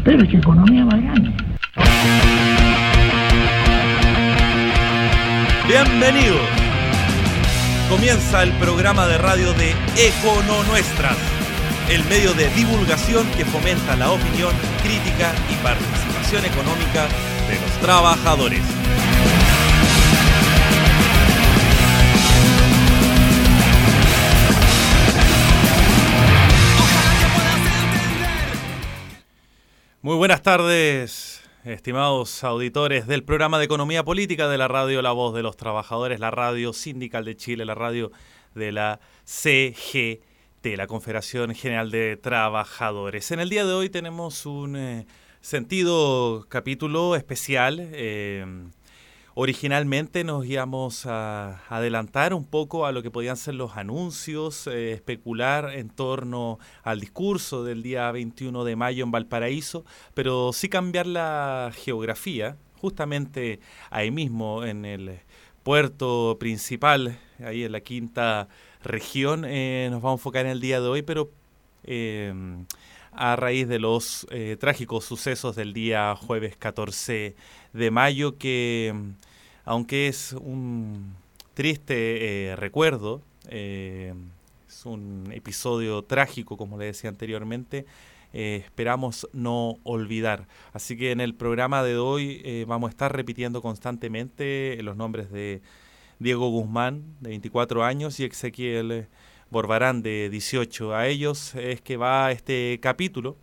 Pero que economía bacana. Bienvenidos. Comienza el programa de radio de Econo Nuestras, el medio de divulgación que fomenta la opinión, crítica y participación económica de los trabajadores. Muy buenas tardes, estimados auditores del programa de Economía Política de la radio La Voz de los Trabajadores, la radio sindical de Chile, la radio de la CGT, la Confederación General de Trabajadores. En el día de hoy tenemos un sentido capítulo especial. Originalmente nos íbamos a adelantar un poco a lo que podían ser los anuncios, especular en torno al discurso del día 21 de mayo en Valparaíso, pero sí cambiar la geografía, justamente ahí mismo en el puerto principal, ahí en la quinta región, nos vamos a enfocar en el día de hoy, pero a raíz de los trágicos sucesos del día jueves 14 de mayo, que aunque es un triste recuerdo, es un episodio trágico, como le decía anteriormente, esperamos no olvidar. Así que en el programa de hoy vamos a estar repitiendo constantemente los nombres de Diego Guzmán, de 24 años, y Ezequiel Borbarán, de 18. A ellos es que va este capítulo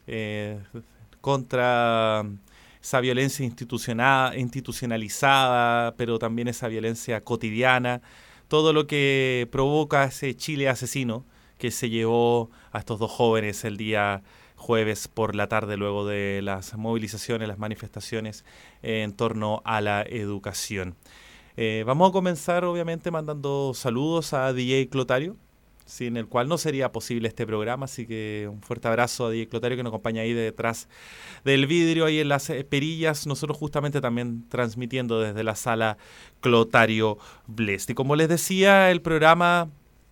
contra esa violencia institucionalizada, pero también esa violencia cotidiana, todo lo que provoca ese Chile asesino que se llevó a estos dos jóvenes el día jueves por la tarde, luego de las movilizaciones, las manifestaciones en torno a la educación. Vamos a comenzar obviamente mandando saludos a DJ Clotario, sin el cual no sería posible este programa, así que un fuerte abrazo a DJ Clotario, que nos acompaña ahí detrás del vidrio, ahí en las perillas, nosotros justamente también transmitiendo desde la sala Clotario Blest. Y como les decía, el programa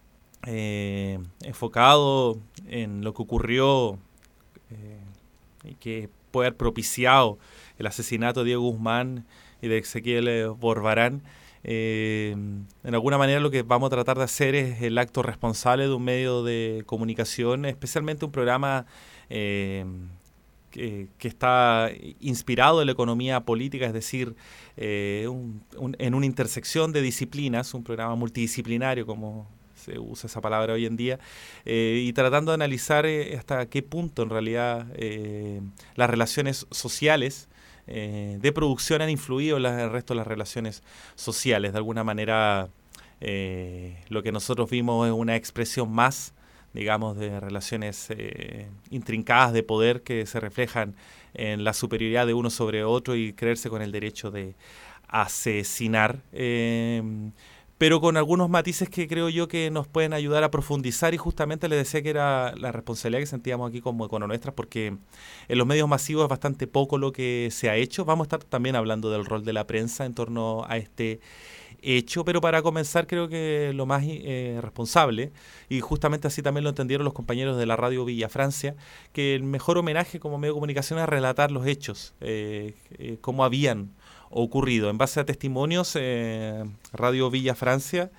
enfocado en lo que ocurrió y que puede haber propiciado el asesinato de Diego Guzmán y de Ezequiel Borbarán. En alguna manera lo que vamos a tratar de hacer es el acto responsable de un medio de comunicación, especialmente un programa que está inspirado en la economía política, es decir, en una intersección de disciplinas, un programa multidisciplinario, como se usa esa palabra hoy en día, y tratando de analizar hasta qué punto en realidad las relaciones sociales de producción han influido en el resto de las relaciones sociales. De alguna manera, lo que nosotros vimos es una expresión más, digamos, de relaciones intrincadas de poder que se reflejan en la superioridad de uno sobre otro y creerse con el derecho de asesinar, pero con algunos matices que creo yo que nos pueden ayudar a profundizar, y justamente les decía que era la responsabilidad que sentíamos aquí como Econo Nuestras, porque en los medios masivos es bastante poco lo que se ha hecho. Vamos a estar también hablando del rol de la prensa en torno a este hecho, pero para comenzar creo que lo más responsable, y justamente así también lo entendieron los compañeros de la radio Villa Francia, que el mejor homenaje como medio de comunicación es relatar los hechos, cómo habían ocurrido. En base a testimonios, Radio Villa Francia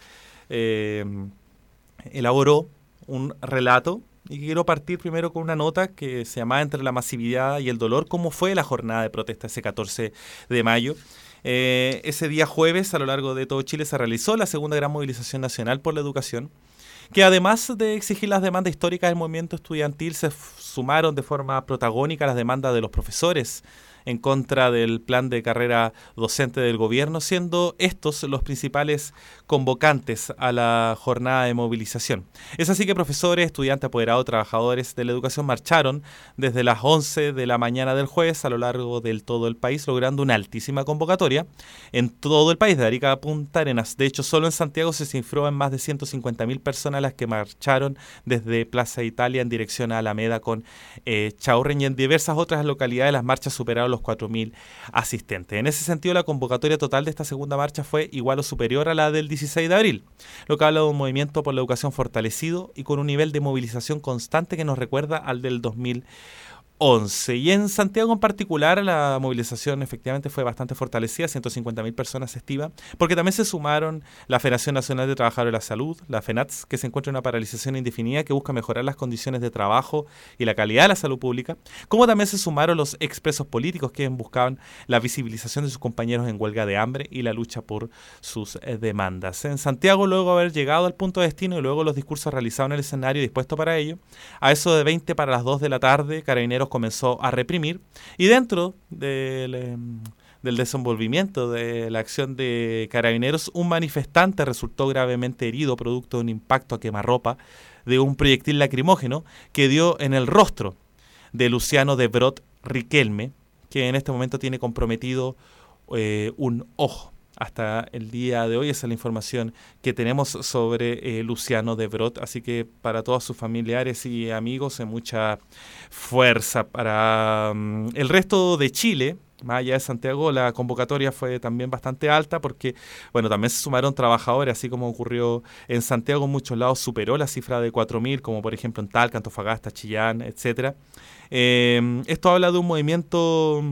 elaboró un relato, y quiero partir primero con una nota que se llama Entre la masividad y el dolor, cómo fue la jornada de protesta ese 14 de mayo. Ese día jueves, a lo largo de todo Chile, se realizó la segunda gran movilización nacional por la educación, que además de exigir las demandas históricas del movimiento estudiantil, se sumaron de forma protagónica las demandas de los profesores en contra del plan de carrera docente del gobierno, siendo estos los principales convocantes a la jornada de movilización. Es así que profesores, estudiantes, apoderados, trabajadores de la educación marcharon desde las 11 de la mañana del jueves a lo largo del todo el país, logrando una altísima convocatoria en todo el país, de Arica a Punta Arenas. De hecho, solo en Santiago se cifró en más de 150.000 personas las que marcharon desde Plaza Italia en dirección a Alameda con Chaurren, y en diversas otras localidades las marchas superaron los 4.000 asistentes. En ese sentido, la convocatoria total de esta segunda marcha fue igual o superior a la del 16 de abril, lo que habla de un movimiento por la educación fortalecido y con un nivel de movilización constante que nos recuerda al del 2011. 11. Y en Santiago en particular la movilización efectivamente fue bastante fortalecida, 150.000 personas se estima, porque también se sumaron la Federación Nacional de Trabajadores de la Salud, la FENATS, que se encuentra en una paralización indefinida que busca mejorar las condiciones de trabajo y la calidad de la salud pública, como también se sumaron los expresos políticos que buscaban la visibilización de sus compañeros en huelga de hambre y la lucha por sus demandas. En Santiago, luego de haber llegado al punto de destino y luego los discursos realizados en el escenario dispuesto para ello, a eso de 20 para las 2 de la tarde, Carabineros comenzó a reprimir y dentro del desenvolvimiento de la acción de Carabineros, un manifestante resultó gravemente herido producto de un impacto a quemarropa de un proyectil lacrimógeno que dio en el rostro de Luciano de Brot Riquelme, que en este momento tiene comprometido un ojo. Hasta el día de hoy esa es la información que tenemos sobre Luciano de Brot, así que para todos sus familiares y amigos mucha fuerza. Para el resto de Chile, más allá de Santiago, la convocatoria fue también bastante alta porque, bueno, también se sumaron trabajadores, así como ocurrió en Santiago, en muchos lados superó la cifra de 4.000, como por ejemplo en Talca, Antofagasta, Chillán, etcétera. Esto habla de un movimiento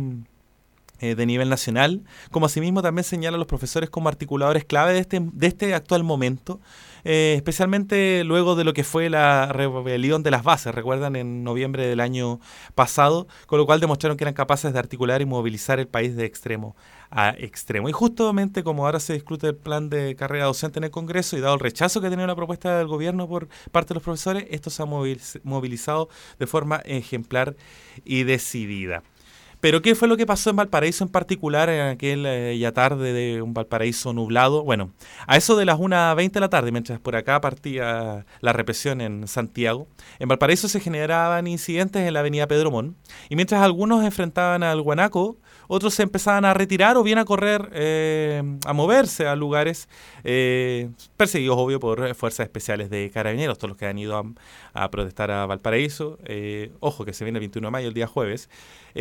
de nivel nacional, como asimismo también señalan los profesores como articuladores clave de este actual momento, especialmente luego de lo que fue la rebelión de las bases, recuerdan, en noviembre del año pasado, con lo cual demostraron que eran capaces de articular y movilizar el país de extremo a extremo. Y justamente como ahora se discute el plan de carrera docente en el Congreso y dado el rechazo que ha tenido la propuesta del gobierno por parte de los profesores, esto se ha movilizado de forma ejemplar y decidida. Pero ¿qué fue lo que pasó en Valparaíso en particular en aquella tarde de un Valparaíso nublado? Bueno, a eso de las 1:20 de la tarde, mientras por acá partía la represión en Santiago, en Valparaíso se generaban incidentes en la avenida Pedro Montt, y mientras algunos enfrentaban al guanaco, otros se empezaban a retirar o bien a correr, a moverse a lugares perseguidos, obvio, por fuerzas especiales de Carabineros, todos los que han ido a protestar a Valparaíso. Ojo, que se viene el 21 de mayo, el día jueves.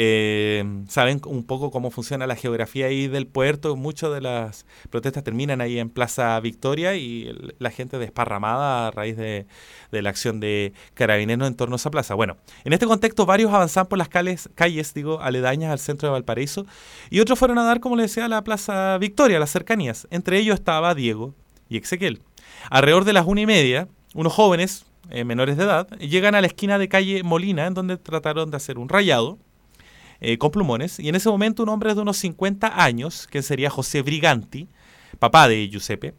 Saben un poco cómo funciona la geografía ahí del puerto. Muchas de las protestas terminan ahí en Plaza Victoria y la gente desparramada a raíz de la acción de Carabineros en torno a esa plaza. Bueno, en este contexto varios avanzaban por las calles aledañas al centro de Valparaíso y otros fueron a dar, como les decía, a la Plaza Victoria, a las cercanías. Entre ellos estaba Diego y Ezequiel. Alrededor de las 1:30, unos jóvenes menores de edad llegan a la esquina de calle Molina, en donde trataron de hacer un rayado con plumones, y en ese momento un hombre de unos 50 años, que sería José Briganti, papá de Giuseppe,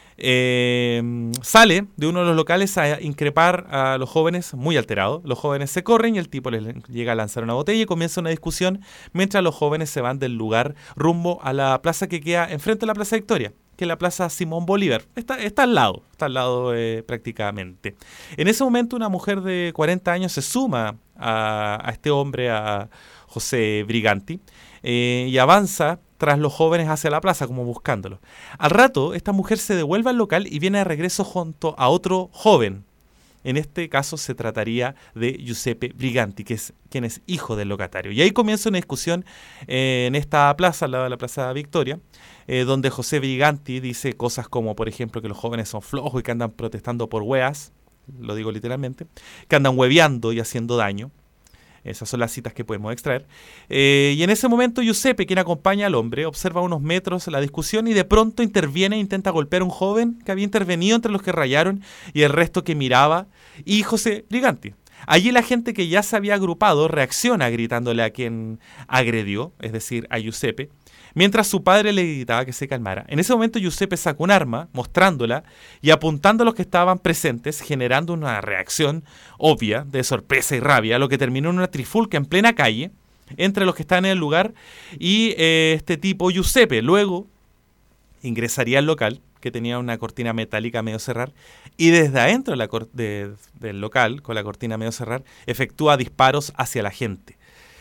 sale de uno de los locales a increpar a los jóvenes muy alterados. Los jóvenes se corren y el tipo les llega a lanzar una botella y comienza una discusión mientras los jóvenes se van del lugar rumbo a la plaza que queda enfrente de la Plaza Victoria, que es la Plaza Simón Bolívar. Está al lado prácticamente. En ese momento una mujer de 40 años se suma a este hombre, a José Briganti, y avanza tras los jóvenes hacia la plaza, como buscándolo. Al rato, esta mujer se devuelve al local y viene de regreso junto a otro joven. En este caso se trataría de Giuseppe Briganti, quien es hijo del locatario. Y ahí comienza una discusión en esta plaza, al lado de la Plaza Victoria, donde José Briganti dice cosas como, por ejemplo, que los jóvenes son flojos y que andan protestando por hueas, lo digo literalmente, que andan hueveando y haciendo daño. Esas son las citas que podemos extraer. Y en ese momento Giuseppe, quien acompaña al hombre, observa a unos metros la discusión y de pronto interviene e intenta golpear a un joven que había intervenido entre los que rayaron y el resto que miraba, y José Briganti. Allí la gente que ya se había agrupado reacciona gritándole a quien agredió, es decir, a Giuseppe, mientras su padre le gritaba que se calmara. En ese momento Giuseppe sacó un arma, mostrándola y apuntando a los que estaban presentes, generando una reacción obvia de sorpresa y rabia, lo que terminó en una trifulca en plena calle entre los que estaban en el lugar y este tipo Giuseppe. Luego ingresaría al local, que tenía una cortina metálica medio cerrar, y desde adentro del local, con la cortina medio cerrar, efectúa disparos hacia la gente.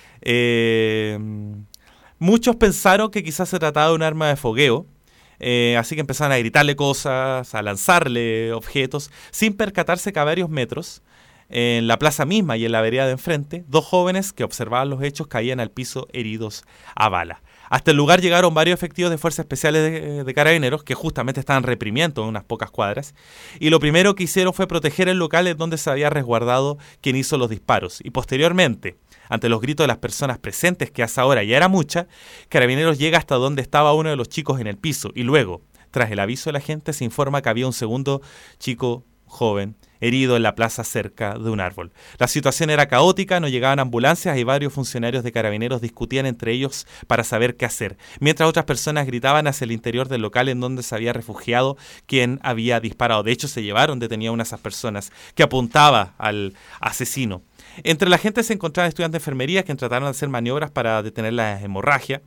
Muchos pensaron que quizás se trataba de un arma de fogueo, así que empezaron a gritarle cosas, a lanzarle objetos, sin percatarse que a varios metros, en la plaza misma y en la vereda de enfrente, dos jóvenes que observaban los hechos caían al piso heridos a bala. Hasta el lugar llegaron varios efectivos de Fuerzas Especiales de Carabineros que justamente estaban reprimiendo unas pocas cuadras, y lo primero que hicieron fue proteger el local en donde se había resguardado quien hizo los disparos. Y posteriormente, ante los gritos de las personas presentes, que a esa hora ya era mucha, Carabineros llega hasta donde estaba uno de los chicos en el piso, y luego, tras el aviso de la gente, se informa que había un segundo chico joven herido en la plaza cerca de un árbol. La situación era caótica, no llegaban ambulancias y varios funcionarios de Carabineros discutían entre ellos para saber qué hacer, mientras otras personas gritaban hacia el interior del local en donde se había refugiado quien había disparado. De hecho, se llevaron detenidas una de esas personas que apuntaba al asesino. Entre la gente se encontraban estudiantes de enfermería que trataron de hacer maniobras para detener la hemorragia.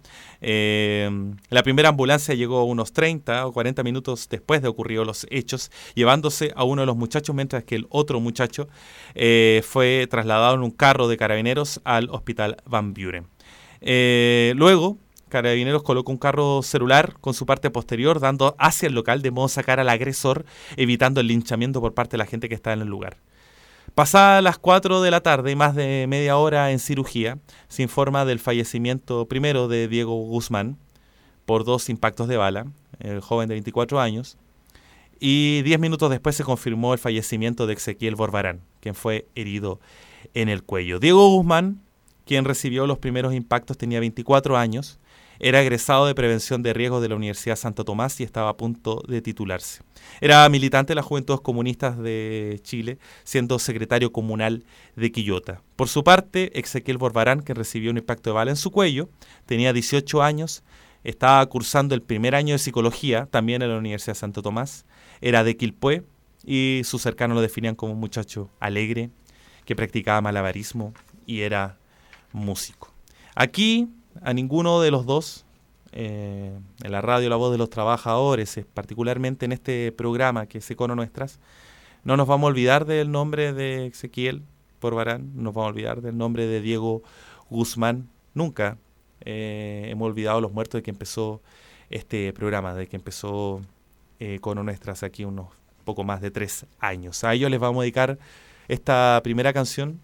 La primera ambulancia llegó unos 30 o 40 minutos después de ocurridos los hechos, llevándose a uno de los muchachos, mientras que el otro muchacho fue trasladado en un carro de Carabineros al hospital Van Buren. Luego, Carabineros colocó un carro celular con su parte posterior, dando hacia el local de modo a sacar al agresor, evitando el linchamiento por parte de la gente que estaba en el lugar. Pasadas las 4 de la tarde y más de media hora en cirugía, se informa del fallecimiento primero de Diego Guzmán por 2 impactos de bala, el joven de 24 años, y 10 minutos después se confirmó el fallecimiento de Ezequiel Borbarán, quien fue herido en el cuello. Diego Guzmán, quien recibió los primeros impactos, tenía 24 años, era egresado de Prevención de Riesgos de la Universidad Santo Tomás y estaba a punto de titularse. Era militante de las Juventudes Comunistas de Chile, siendo secretario comunal de Quillota. Por su parte, Ezequiel Borbarán, que recibió un impacto de bala en su cuello, tenía 18 años, estaba cursando el primer año de Psicología, también en la Universidad Santo Tomás, era de Quilpué y sus cercanos lo definían como un muchacho alegre, que practicaba malabarismo y era músico. Aquí, a ninguno de los dos, en la radio La Voz de los Trabajadores, particularmente en este programa que es Econo Nuestras, no nos vamos a olvidar del nombre de Ezequiel Borbarán, no nos vamos a olvidar del nombre de Diego Guzmán, nunca hemos olvidado los muertos de que empezó este programa, de que empezó Econo Nuestras aquí unos poco más de 3 años. A ellos les vamos a dedicar esta primera canción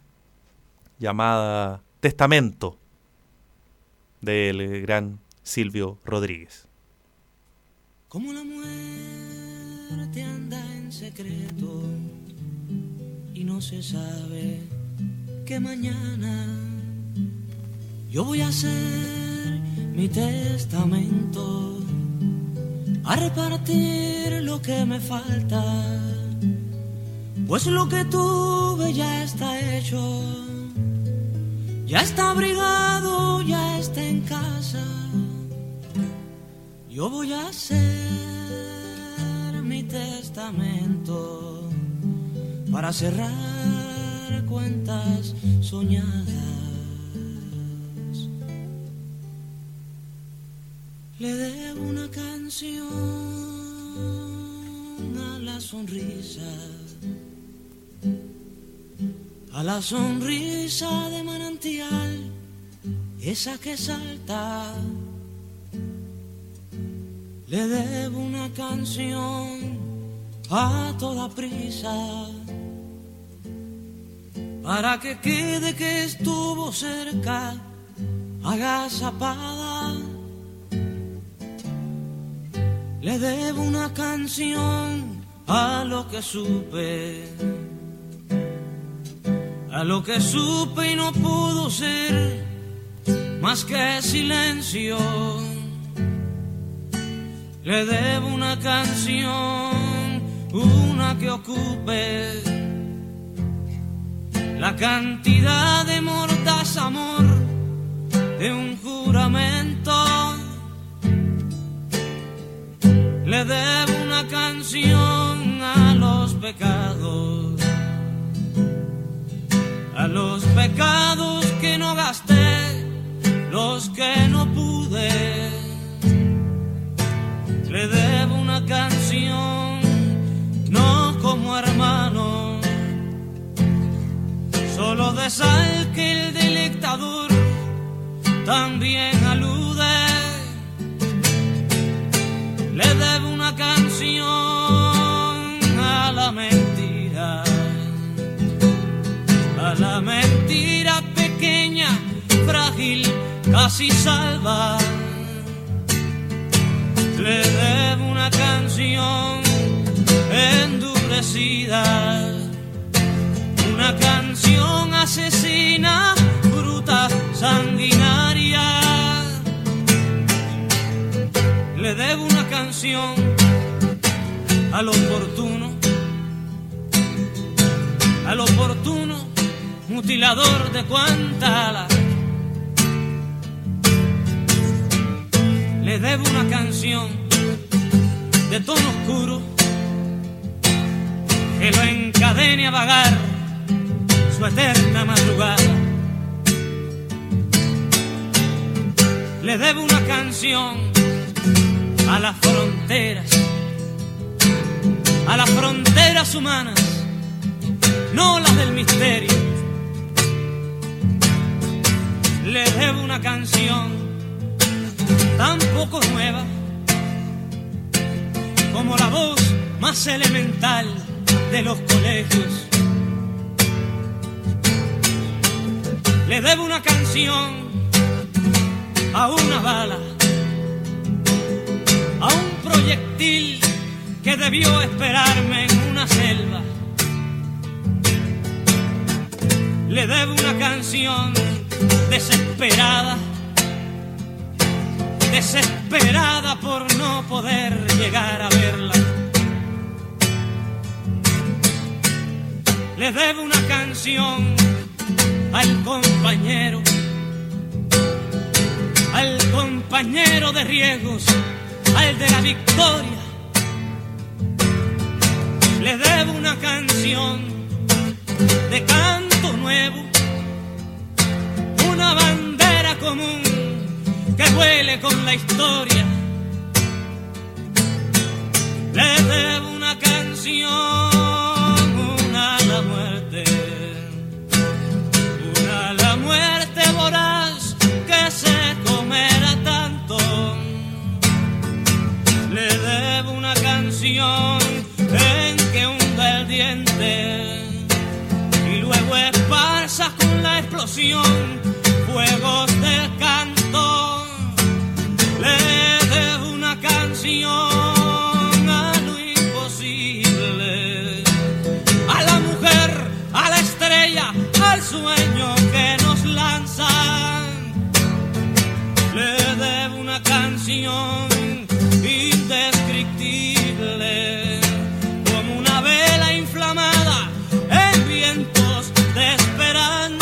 llamada Testamento, del gran Silvio Rodríguez. Como la muerte anda en secreto y no se sabe que mañana yo voy a hacer mi testamento, a repartir lo que me falta, pues lo que tuve ya está hecho. Ya está abrigado, ya está en casa. Yo voy a hacer mi testamento para cerrar cuentas soñadas. Le debo una canción a la sonrisa, a la sonrisa de manantial, esa que salta. Le debo una canción a toda prisa, para que quede que estuvo cerca, agazapada. Le debo una canción a lo que supe, a lo que supe y no pudo ser más que silencio. Le debo una canción, una que ocupe la cantidad de mordaz amor de un juramento. Le debo una canción a los pecados, a los pecados que no gasté, los que no pude. Le debo una canción, no como hermano, solo de sal que el delectador también alude. Le debo una canción a la mentira pequeña, frágil, casi salva. Le debo una canción endurecida, una canción asesina, bruta, sanguinaria. Le debo una canción al oportuno, mutilador de cuanta ala. Le debo una canción de tono oscuro que lo encadene a vagar su eterna madrugada. Le debo una canción a las fronteras humanas, no las del misterio. Le debo una canción tan poco nueva como la voz más elemental de los colegios. Le debo una canción a una bala, a un proyectil que debió esperarme en una selva. Le debo una canción desesperada, desesperada por no poder llegar a verla. Le debo una canción al compañero de riesgos, al de la victoria. Le debo una canción de canto nuevo, una bandera común que huele con la historia. Le debo una canción, una a la muerte voraz que se comerá tanto. Le debo una canción en que hunda el diente y luego esparza con la explosión fuegos del canto. Le debo una canción a lo imposible, a la mujer, a la estrella, al sueño que nos lanzan. Le debo una canción indescriptible, como una vela inflamada en vientos de esperanza.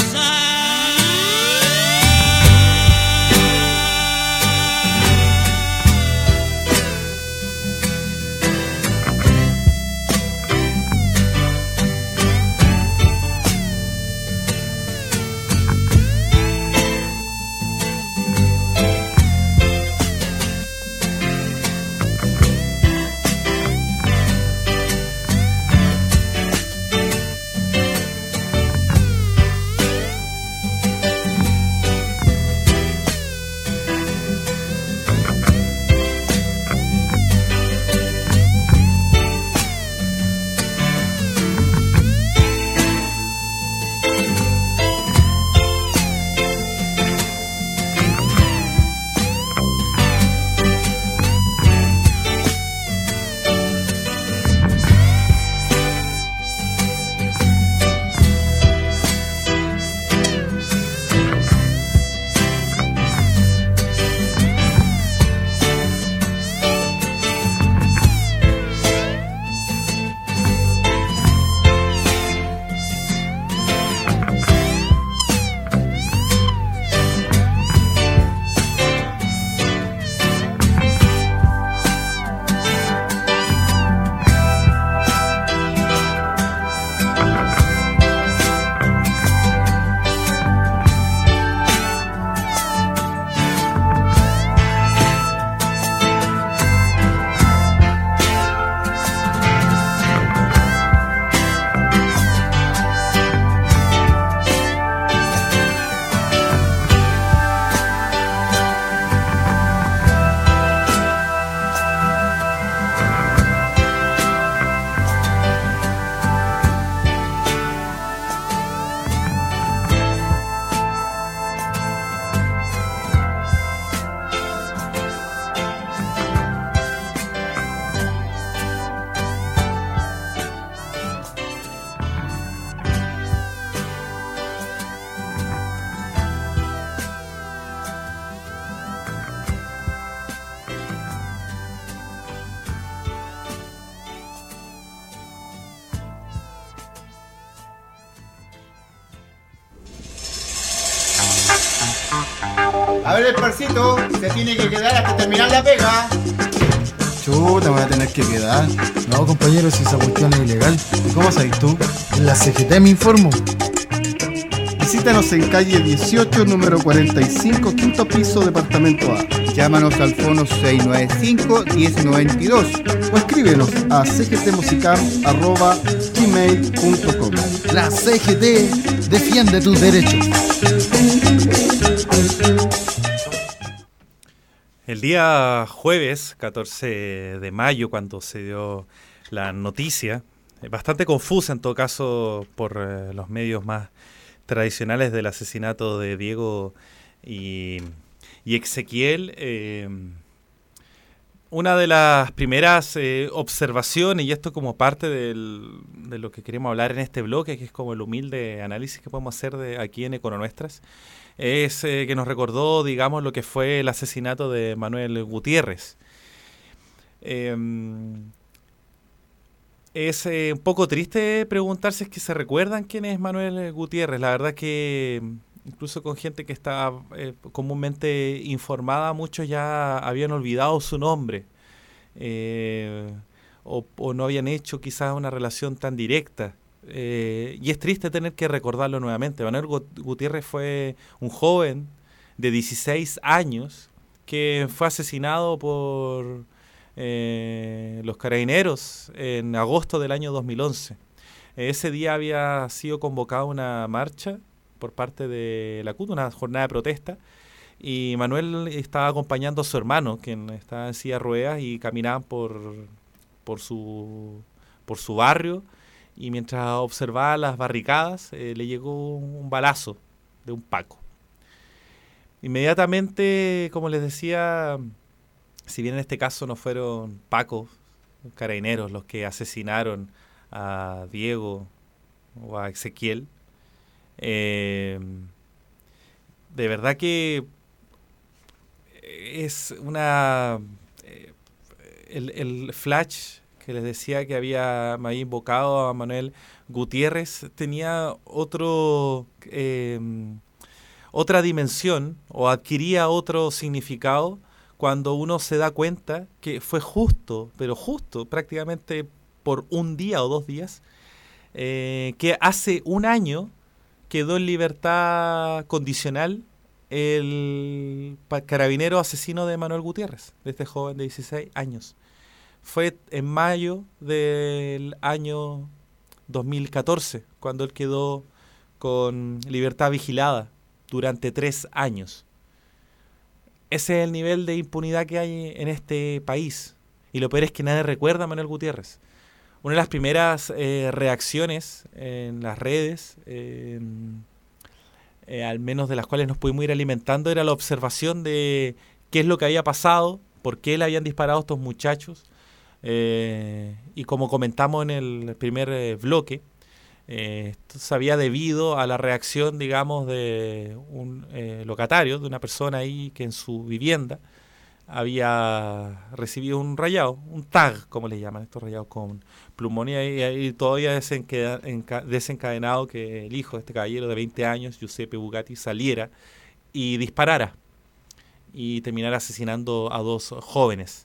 A ver el parcito, se tiene que quedar hasta terminar la pega. Chuta, me voy a tener que quedar. No, compañero, si esa cuestión es ilegal. ¿Y cómo sabes tú? En la CGT me informo. Visítanos en calle 18, número 45, quinto piso, departamento A. Llámanos al fono 695-1092 O escríbenos a cgtmusicam@gmail.com. La CGT defiende tus derechos. El día jueves, 14 de mayo, cuando se dio la noticia, bastante confusa en todo caso por los medios más tradicionales del asesinato de Diego y Ezequiel, una de las primeras observaciones, y esto como parte de lo que queremos hablar en este bloque, que es como el humilde análisis que podemos hacer de aquí en Econonuestras, es que nos recordó, digamos, lo que fue el asesinato de Manuel Gutiérrez. Es un poco triste preguntarse si es que se recuerdan quién es Manuel Gutiérrez. La verdad que incluso con gente que está comúnmente informada, muchos ya habían olvidado su nombre o no habían hecho quizás una relación tan directa. Y es triste tener que recordarlo nuevamente. Manuel Gutiérrez fue un joven de 16 años que fue asesinado por los carabineros en agosto del año 2011. Ese día había sido convocada una marcha por parte de la CUT, una jornada de protesta, y Manuel estaba acompañando a su hermano, quien estaba en silla de ruedas, y caminaban por su barrio, y mientras observaba las barricadas le llegó un balazo de un Paco. Inmediatamente, como les decía, si bien en este caso no fueron Pacos, carabineros los que asesinaron a Diego o a Ezequiel, de verdad que es una... el flash que les decía que me había invocado a Manuel Gutiérrez tenía otra dimensión o adquiría otro significado cuando uno se da cuenta que fue justo, pero justo, prácticamente por un día o 2 días, que hace un año quedó en libertad condicional el carabinero asesino de Manuel Gutiérrez, de este joven de 16 años. Fue en mayo del año 2014, cuando él quedó con libertad vigilada durante 3 años. Ese es el nivel de impunidad que hay en este país. Y lo peor es que nadie recuerda a Manuel Gutiérrez. Una de las primeras reacciones en las redes, al menos de las cuales nos pudimos ir alimentando, era la observación de qué es lo que había pasado, por qué le habían disparado a estos muchachos. Y como comentamos en el primer bloque, esto se había debido a la reacción, digamos, de un locatario, de una persona ahí que en su vivienda había recibido un rayado, un tag, como le llaman estos rayados, con plumón, y todavía desencadenado que el hijo de este caballero de 20 años, Giuseppe Bugatti, saliera y disparara y terminara asesinando a 2 jóvenes.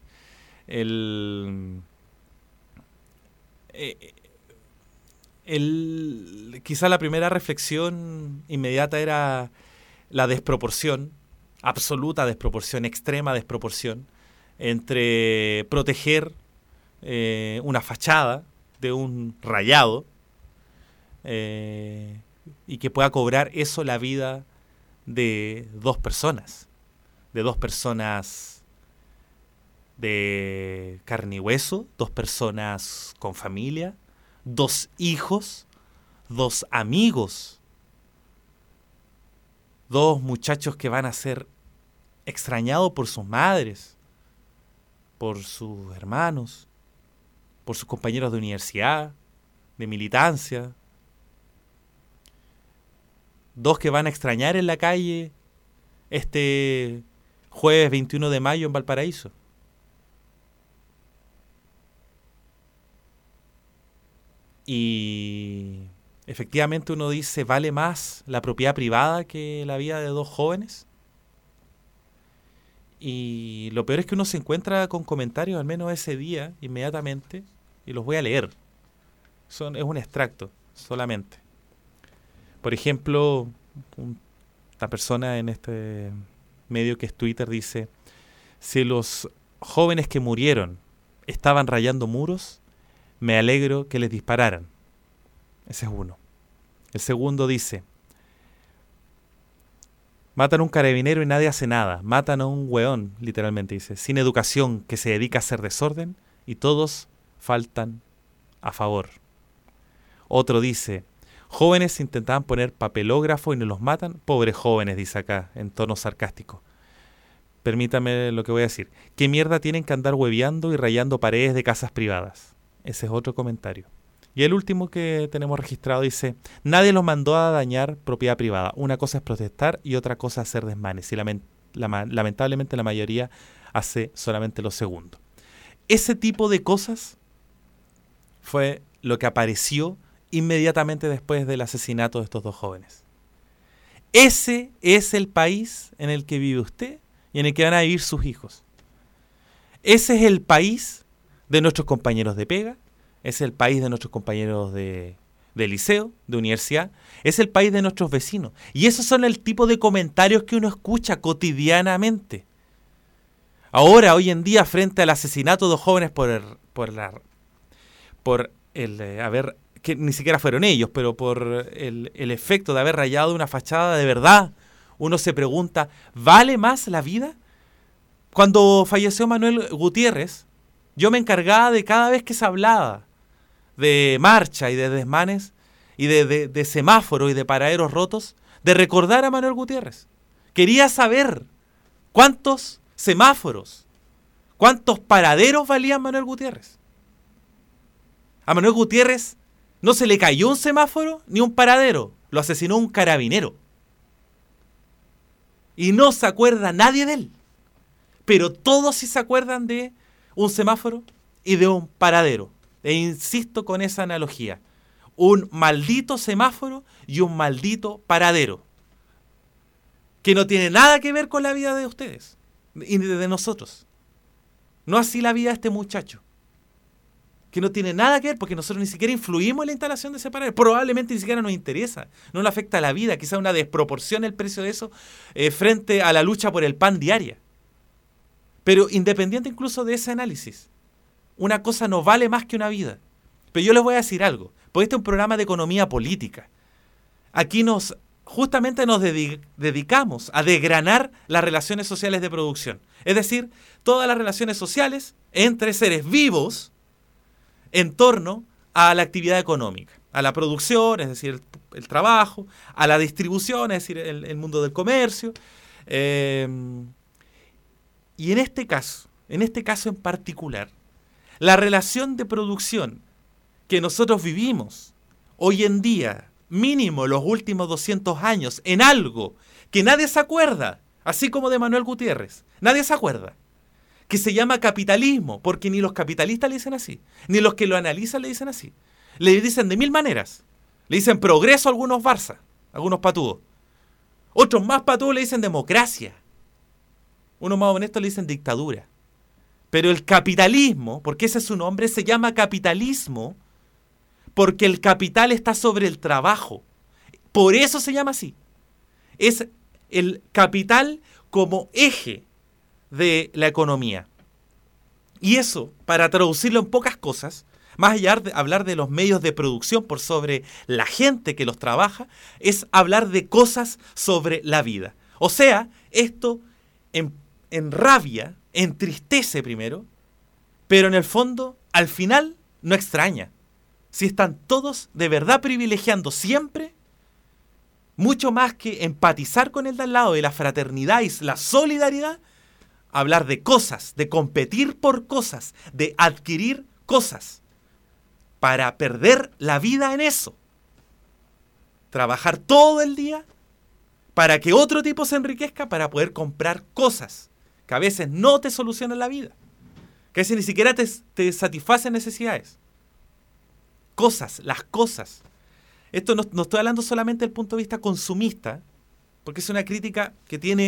Quizá la primera reflexión inmediata era la desproporción, absoluta desproporción, extrema desproporción, entre proteger una fachada de un rayado y que pueda cobrar eso la vida de 2 personas, de carne y hueso, 2 personas con familia, 2 hijos, 2 amigos, 2 muchachos que van a ser extrañados por sus madres, por sus hermanos, por sus compañeros de universidad, de militancia, 2 que van a extrañar en la calle este jueves 21 de mayo en Valparaíso. Y efectivamente uno dice, ¿vale más la propiedad privada que la vida de 2 jóvenes? Y lo peor es que uno se encuentra con comentarios, al menos ese día, inmediatamente, y los voy a leer. Es un extracto, solamente. Por ejemplo, una persona en este medio que es Twitter dice: si los jóvenes que murieron estaban rayando muros, me alegro que les dispararan. Ese es uno. El segundo dice: matan a un carabinero y nadie hace nada. Matan a un hueón, literalmente dice, sin educación, que se dedica a hacer desorden, y todos faltan a favor. Otro dice: jóvenes intentaban poner papelógrafo y no los matan. Pobres jóvenes, dice acá, en tono sarcástico. Permítame lo que voy a decir. ¿Qué mierda tienen que andar hueveando y rayando paredes de casas privadas? Ese es otro comentario. Y el último que tenemos registrado dice: nadie los mandó a dañar propiedad privada. Una cosa es protestar y otra cosa hacer desmanes. Y lamentablemente la mayoría hace solamente lo segundo. Ese tipo de cosas fue lo que apareció inmediatamente después del asesinato de estos dos jóvenes. Ese es el país en el que vive usted y en el que van a vivir sus hijos. Ese es el país de nuestros compañeros de pega, es el país de nuestros compañeros de liceo, de universidad, es el país de nuestros vecinos. Y esos son el tipo de comentarios que uno escucha cotidianamente. Ahora, hoy en día, frente al asesinato de dos jóvenes que ni siquiera fueron ellos, pero por el efecto de haber rayado una fachada de verdad, uno se pregunta, ¿vale más la vida? Cuando falleció Manuel Gutiérrez, yo me encargaba de cada vez que se hablaba de marcha y de desmanes y de semáforos y de paraderos rotos, de recordar a Manuel Gutiérrez. Quería saber cuántos semáforos, cuántos paraderos valía Manuel Gutiérrez. A Manuel Gutiérrez no se le cayó un semáforo ni un paradero, lo asesinó un carabinero. Y no se acuerda nadie de él. Pero todos sí se acuerdan de un semáforo y de un paradero. E insisto con esa analogía. Un maldito semáforo y un maldito paradero. Que no tiene nada que ver con la vida de ustedes y de nosotros. No así la vida de este muchacho. Que no tiene nada que ver porque nosotros ni siquiera influimos en la instalación de ese paradero. Probablemente ni siquiera nos interesa. No le afecta a la vida. Quizá una desproporción el precio de eso frente a la lucha por el pan diaria. Pero independiente incluso de ese análisis, una cosa no vale más que una vida. Pero yo les voy a decir algo, porque este es un programa de economía política. Aquí justamente nos dedicamos a desgranar las relaciones sociales de producción. Es decir, todas las relaciones sociales entre seres vivos en torno a la actividad económica, a la producción, es decir, el trabajo, a la distribución, es decir, el mundo del comercio. Y en este caso en particular, la relación de producción que nosotros vivimos hoy en día, mínimo los últimos 200 años, en algo que nadie se acuerda, así como de Manuel Gutiérrez, nadie se acuerda, que se llama capitalismo, porque ni los capitalistas le dicen así, ni los que lo analizan le dicen así. Le dicen de mil maneras. Le dicen progreso a algunos Barça, algunos patudos. Otros más patudos le dicen democracia. Unos más honestos le dicen dictadura. Pero el capitalismo, porque ese es su nombre, se llama capitalismo porque el capital está sobre el trabajo. Por eso se llama así. Es el capital como eje de la economía. Y eso, para traducirlo en pocas cosas, más allá de hablar de los medios de producción por sobre la gente que los trabaja, es hablar de cosas sobre la vida. O sea, esto enrabia, entristece primero, pero en el fondo, al final, no extraña. Si están todos de verdad privilegiando siempre, mucho más que empatizar con el de al lado, de la fraternidad y la solidaridad, hablar de cosas, de competir por cosas, de adquirir cosas, para perder la vida en eso. Trabajar todo el día para que otro tipo se enriquezca para poder comprar cosas que a veces no te solucionan la vida, que a veces ni siquiera te satisfacen necesidades. Cosas, las cosas. Esto no estoy hablando solamente desde el punto de vista consumista, porque es una crítica que tiene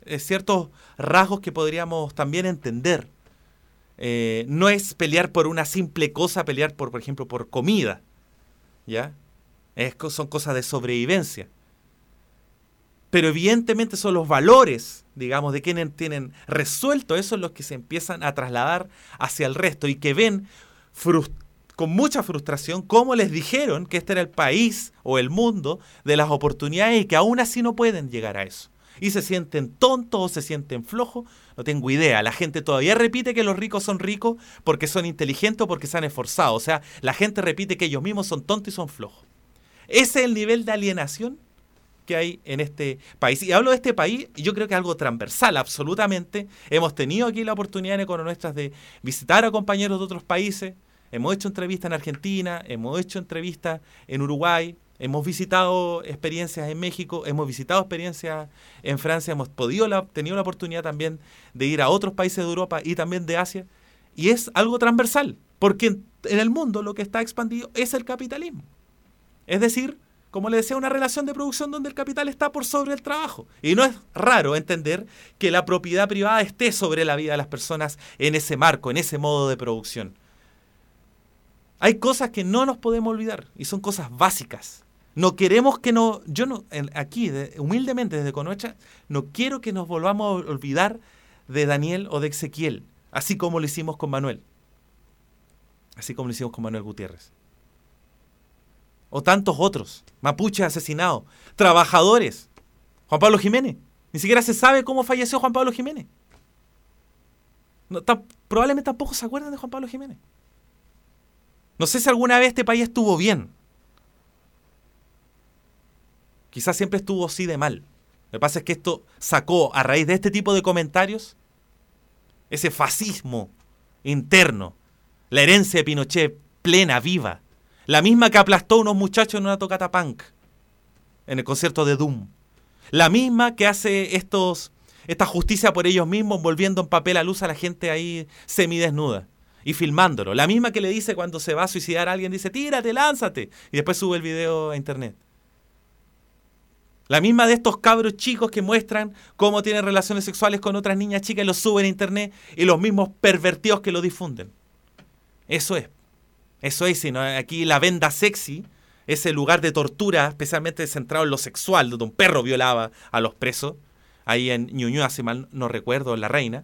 ciertos rasgos que podríamos también entender. No es pelear por una simple cosa, pelear por ejemplo, por comida, ¿ya? Son cosas de sobrevivencia. Pero evidentemente son los valores, digamos, de quienes tienen resuelto eso los que se empiezan a trasladar hacia el resto y que ven con mucha frustración cómo les dijeron que este era el país o el mundo de las oportunidades y que aún así no pueden llegar a eso. Y se sienten tontos o se sienten flojos, no tengo idea. La gente todavía repite que los ricos son ricos porque son inteligentes o porque se han esforzado. O sea, la gente repite que ellos mismos son tontos y son flojos. Ese es el nivel de alienación que hay en este país. Y hablo de este país, y yo creo que es algo transversal, absolutamente. Hemos tenido aquí la oportunidad en Econonuestras de visitar a compañeros de otros países. Hemos hecho entrevistas en Argentina, hemos hecho entrevistas en Uruguay, hemos visitado experiencias en México, hemos visitado experiencias en Francia, hemos tenido la oportunidad también de ir a otros países de Europa y también de Asia. Y es algo transversal, porque en el mundo lo que está expandido es el capitalismo. Es decir, como le decía, una relación de producción donde el capital está por sobre el trabajo. Y no es raro entender que la propiedad privada esté sobre la vida de las personas en ese marco, en ese modo de producción. Hay cosas que no nos podemos olvidar y son cosas básicas. No queremos que aquí, humildemente desde Econonuestras, no quiero que nos volvamos a olvidar de Daniel o de Ezequiel, así como lo hicimos con Manuel. Así como lo hicimos con Manuel Gutiérrez. O tantos otros, mapuches asesinados, trabajadores. Juan Pablo Jiménez. Ni siquiera se sabe cómo falleció Juan Pablo Jiménez. Probablemente tampoco se acuerdan de Juan Pablo Jiménez. No sé si alguna vez este país estuvo bien. Quizás siempre estuvo así de mal. Lo que pasa es que esto sacó, a raíz de este tipo de comentarios, ese fascismo interno, la herencia de Pinochet plena, viva. La misma que aplastó a unos muchachos en una tocata punk, en el concierto de Doom. La misma que hace esta justicia por ellos mismos, volviendo en papel a luz a la gente ahí semidesnuda y filmándolo. La misma que le dice cuando se va a suicidar a alguien, dice, tírate, lánzate, y después sube el video a internet. La misma de estos cabros chicos que muestran cómo tienen relaciones sexuales con otras niñas chicas y lo suben a internet, y los mismos pervertidos que lo difunden. Eso es, sino aquí la venda sexy, ese lugar de tortura, especialmente centrado en lo sexual, donde un perro violaba a los presos, ahí en Ñuñoa, si mal no recuerdo, en La Reina.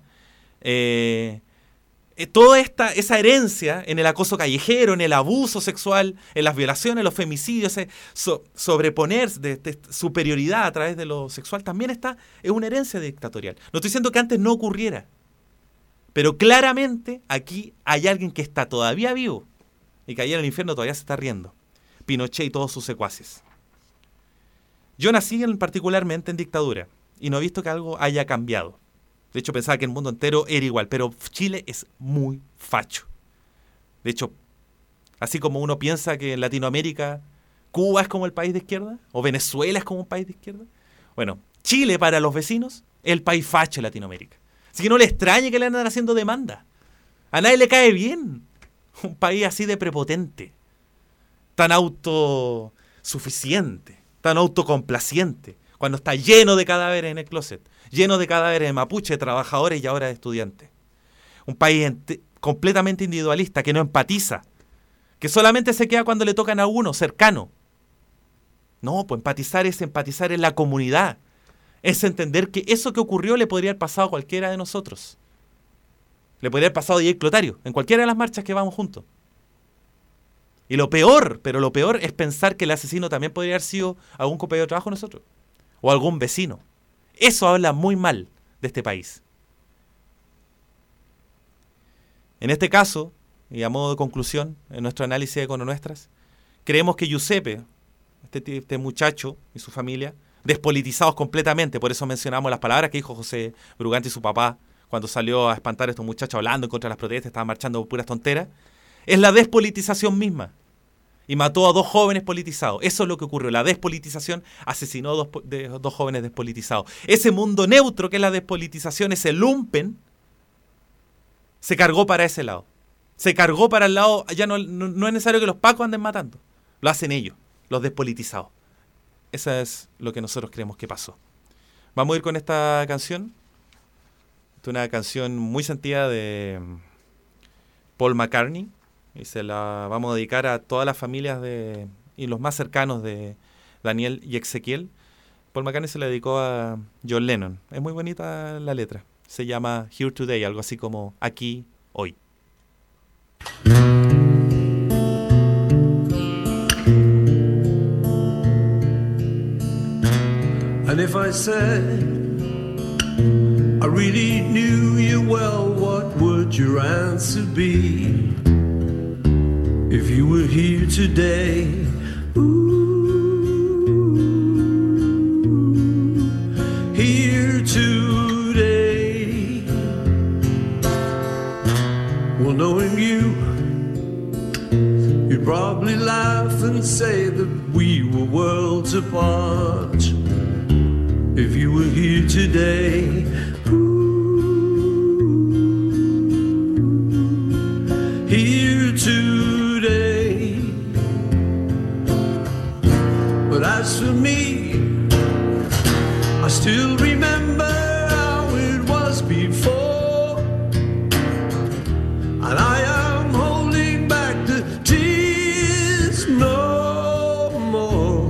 Toda esa herencia en el acoso callejero, en el abuso sexual, en las violaciones, los femicidios, sobreponerse de superioridad a través de lo sexual, también es una herencia dictatorial. No estoy diciendo que antes no ocurriera, pero claramente aquí hay alguien que está todavía vivo y que allá en el infierno todavía se está riendo. Pinochet y todos sus secuaces. Yo nací particularmente en dictadura y no he visto que algo haya cambiado. De hecho, pensaba que el mundo entero era igual, pero Chile es muy facho. De hecho, así como uno piensa que en Latinoamérica Cuba es como el país de izquierda, o Venezuela es como un país de izquierda, bueno, Chile para los vecinos es el país facho de Latinoamérica. Así que no le extrañe que le andan haciendo demanda. A nadie le cae bien un país así de prepotente, tan autosuficiente, tan autocomplaciente, cuando está lleno de cadáveres en el closet, lleno de cadáveres de mapuche, de trabajadores y ahora de estudiantes. Un país completamente individualista, que no empatiza, que solamente se queda cuando le tocan a uno, cercano. No, pues empatizar en la comunidad, es entender que eso que ocurrió le podría haber pasado a cualquiera de nosotros. Le podría haber pasado a Diego Clotario, en cualquiera de las marchas que vamos juntos. Y lo peor es pensar que el asesino también podría haber sido algún compañero de trabajo de nosotros, o algún vecino. Eso habla muy mal de este país. En este caso, y a modo de conclusión, en nuestro análisis de Econonuestras, creemos que Giuseppe, este muchacho y su familia, despolitizados completamente, por eso mencionamos las palabras que dijo José Bruganti y su papá, cuando salió a espantar a estos muchachos hablando en contra de las protestas, estaban marchando por puras tonteras, es la despolitización misma. Y mató a 2 jóvenes politizados. Eso es lo que ocurrió. La despolitización asesinó a 2 jóvenes despolitizados. Ese mundo neutro que es la despolitización, ese lumpen, se cargó para ese lado. Se cargó para el lado, ya no es necesario que los pacos anden matando. Lo hacen ellos, los despolitizados. Eso es lo que nosotros creemos que pasó. Vamos a ir con esta canción. Esta es una canción muy sentida de Paul McCartney y se la vamos a dedicar a todas las familias y los más cercanos de Daniel y Ezequiel. Paul McCartney se la dedicó a John Lennon. Es muy bonita la letra. Se llama Here Today, algo así como aquí, hoy. And if I said I really knew you well, what would your answer be? If you were here today, here today. Well, knowing you, you'd probably laugh and say that we were worlds apart. If you were here today, here today. But as for me, I still remember how it was before, and I am holding back the tears no more.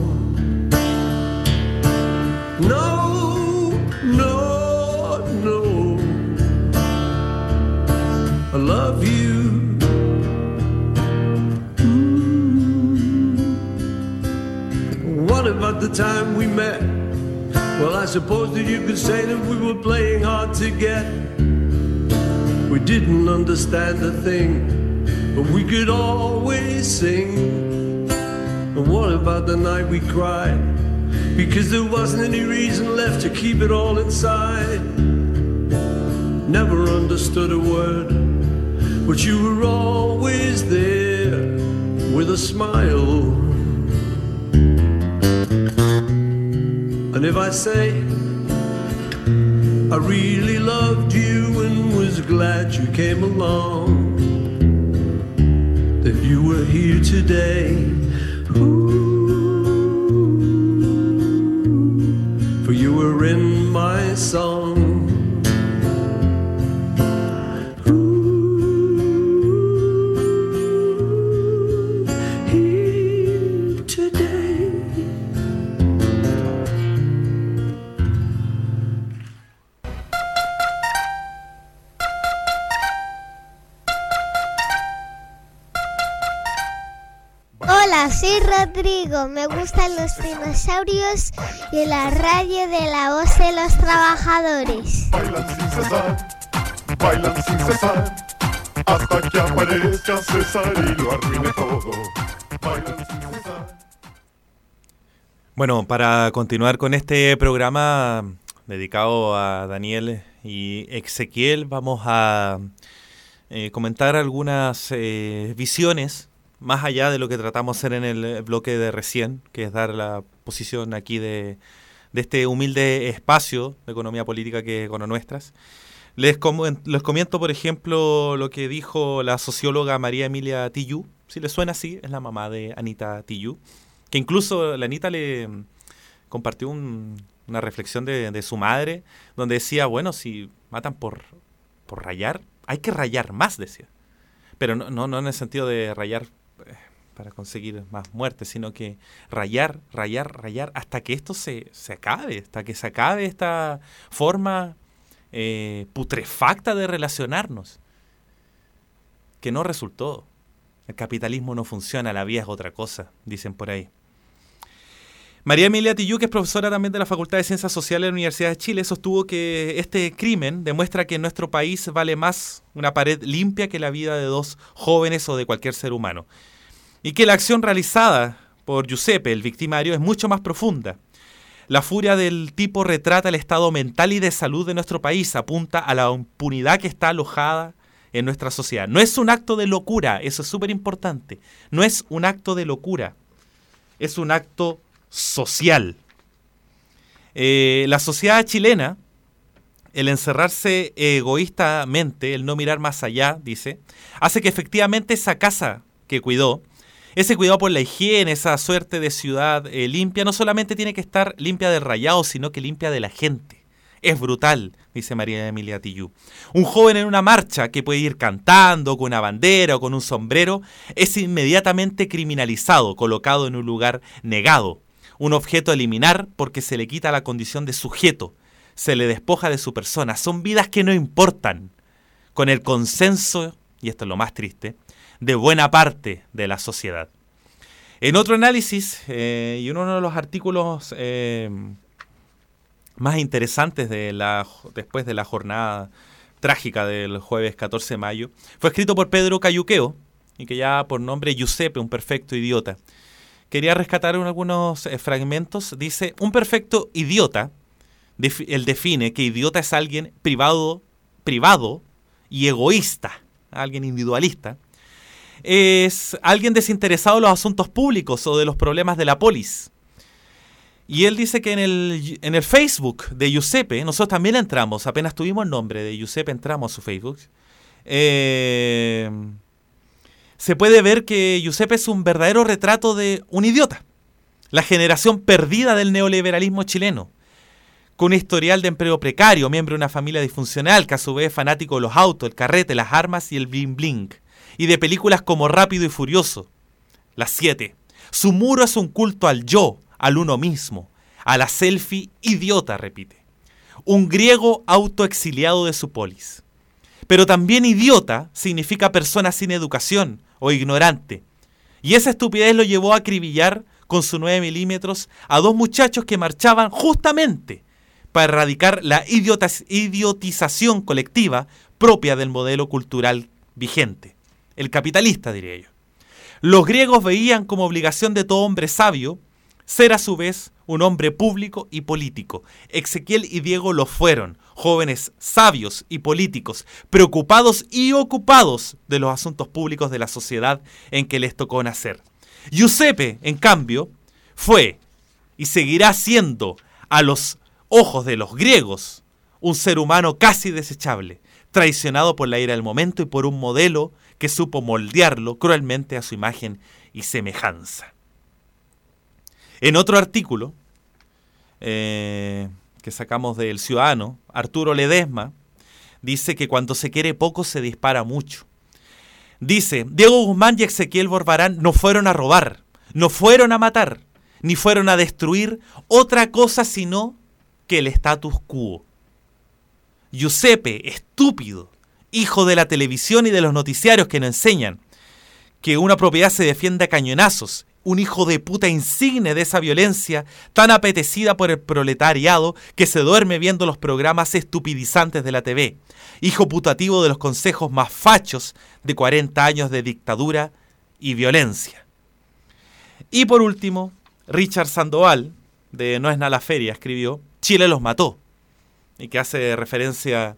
No, no, no. I love you. What about the time we met? Well, I suppose that you could say that we were playing hard to get. We didn't understand a thing, but we could always sing. And what about the night we cried? Because there wasn't any reason left to keep it all inside. Never understood a word, but you were always there with a smile. And if I say I really loved you and was glad you came along, that you were here today, for you were in my song. Hola, soy Rodrigo, me gustan los dinosaurios y la radio de la voz de los trabajadores. Bailan sin cesar, hasta que aparezca César y lo arruine todo. Bailan sin cesar. Bueno, para continuar con este programa dedicado a Daniel y Ezequiel, vamos a comentar algunas visiones más allá de lo que tratamos de hacer en el bloque de recién, que es dar la posición aquí de este humilde espacio de economía política que es Econo Nuestras. Les comento, por ejemplo, lo que dijo la socióloga María Emilia Tillú. Si les suena así, es la mamá de Anita Tillú, que incluso la Anita le compartió una reflexión de su madre, donde decía, bueno, si matan por rayar, hay que rayar más, decía. Pero no en el sentido de rayar para conseguir más muertes, sino que rayar hasta que esto se acabe, hasta que se acabe esta forma putrefacta de relacionarnos, que no resultó. El capitalismo no funciona, la vía es otra cosa, dicen por ahí. María Emilia Tillú, que es profesora también de la Facultad de Ciencias Sociales de la Universidad de Chile, sostuvo que este crimen demuestra que en nuestro país vale más una pared limpia que la vida de dos jóvenes o de cualquier ser humano. Y que la acción realizada por Giuseppe, el victimario, es mucho más profunda. La furia del tipo retrata el estado mental y de salud de nuestro país, apunta a la impunidad que está alojada en nuestra sociedad. No es un acto de locura, eso es súper importante. No es un acto de locura, es un acto social. La sociedad chilena, el encerrarse egoístamente, el no mirar más allá, dice, hace que efectivamente esa casa que cuidó, ese cuidado por la higiene, esa suerte de ciudad limpia, no solamente tiene que estar limpia de rayado, sino que limpia de la gente. Es brutal, dice María Emilia Tillú. Un joven en una marcha que puede ir cantando, con una bandera o con un sombrero, es inmediatamente criminalizado, colocado en un lugar negado. Un objeto a eliminar porque se le quita la condición de sujeto, se le despoja de su persona. Son vidas que no importan, con el consenso, y esto es lo más triste, de buena parte de la sociedad. En otro análisis, y uno de los artículos más interesantes después de la jornada trágica del jueves 14 de mayo, fue escrito por Pedro Cayuqueo, y que ya por nombre Giuseppe, un perfecto idiota. Quería rescatar algunos fragmentos. Dice, un perfecto idiota, él define que idiota es alguien privado y egoísta, alguien individualista. Es alguien desinteresado de los asuntos públicos o de los problemas de la polis. Y él dice que en el Facebook de Giuseppe, nosotros también entramos, apenas tuvimos el nombre de Giuseppe, entramos a su Facebook. Se puede ver que Giuseppe es un verdadero retrato de un idiota. La generación perdida del neoliberalismo chileno. Con un historial de empleo precario, miembro de una familia disfuncional, que a su vez es fanático de los autos, el carrete, las armas y el bling bling. Y de películas como Rápido y Furioso. Las 7. Su muro es un culto al yo, al uno mismo, a la selfie idiota, repite. Un griego autoexiliado de su polis. Pero también idiota significa persona sin educación o ignorante. Y esa estupidez lo llevó a acribillar con su 9 milímetros a 2 muchachos que marchaban justamente para erradicar la idiotización colectiva propia del modelo cultural vigente. El capitalista, diría yo. Los griegos veían como obligación de todo hombre sabio ser a su vez un hombre público y político. Ezequiel y Diego lo fueron, jóvenes sabios y políticos, preocupados y ocupados de los asuntos públicos de la sociedad en que les tocó nacer. Giuseppe, en cambio, fue y seguirá siendo, a los ojos de los griegos, un ser humano casi desechable, traicionado por la ira del momento y por un modelo que supo moldearlo cruelmente a su imagen y semejanza. En otro artículo que sacamos del Ciudadano, Arturo Ledesma dice que cuando se quiere poco se dispara mucho. Dice, Diego Guzmán y Ezequiel Borbarán no fueron a robar, no fueron a matar, ni fueron a destruir otra cosa sino que el status quo. Giuseppe, estúpido, hijo de la televisión y de los noticiarios que nos enseñan que una propiedad se defiende a cañonazos, un hijo de puta insigne de esa violencia tan apetecida por el proletariado que se duerme viendo los programas estupidizantes de la TV, hijo putativo de los consejos más fachos de 40 años de dictadura y violencia. Y por último, Richard Sandoval, de No es nada la feria, escribió, Chile los mató, y que hace referencia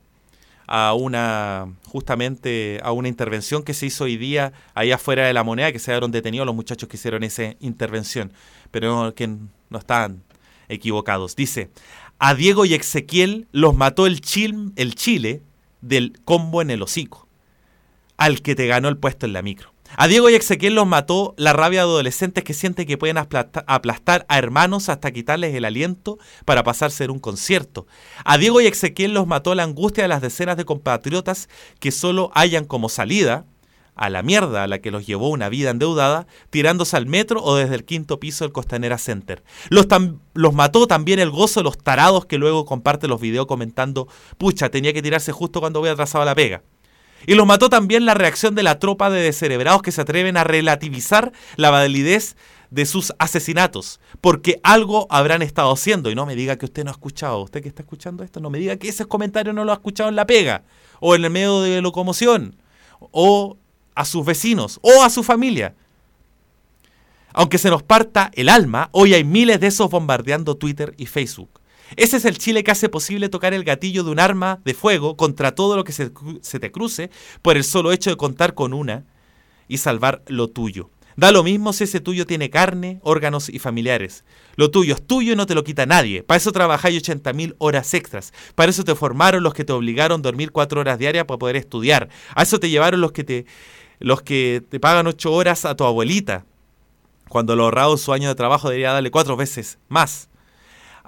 justamente a una intervención que se hizo hoy día ahí afuera de La Moneda, que se quedaron detenidos los muchachos que hicieron esa intervención, pero que no estaban equivocados. Dice, a Diego y Ezequiel los mató el Chile del combo en el hocico, al que te ganó el puesto en la micro. A Diego y Ezequiel los mató la rabia de adolescentes que sienten que pueden aplastar a hermanos hasta quitarles el aliento para pasarse en un concierto. A Diego y Ezequiel los mató la angustia de las decenas de compatriotas que solo hallan como salida a la mierda a la que los llevó una vida endeudada, tirándose al metro o desde el 5º piso del Costanera Center. Los mató también el gozo de los tarados que luego comparten los videos comentando, pucha, tenía que tirarse justo cuando voy atrasado a la pega. Y los mató también la reacción de la tropa de descerebrados que se atreven a relativizar la validez de sus asesinatos, porque algo habrán estado haciendo. Y no me diga que usted no ha escuchado, usted que está escuchando esto, no me diga que ese comentario no lo ha escuchado en la pega, o en el medio de locomoción, o a sus vecinos, o a su familia. Aunque se nos parta el alma, hoy hay miles de esos bombardeando Twitter y Facebook. Ese es el Chile que hace posible tocar el gatillo de un arma de fuego contra todo lo que se te cruce por el solo hecho de contar con una y salvar lo tuyo. Da lo mismo si ese tuyo tiene carne, órganos y familiares. Lo tuyo es tuyo y no te lo quita nadie. Para eso trabajáis 80.000 horas extras. Para eso te formaron los que te obligaron a dormir 4 horas diarias para poder estudiar. A eso te llevaron los que te pagan 8 horas a tu abuelita, cuando lo ahorrado en su año de trabajo debería darle 4 veces más.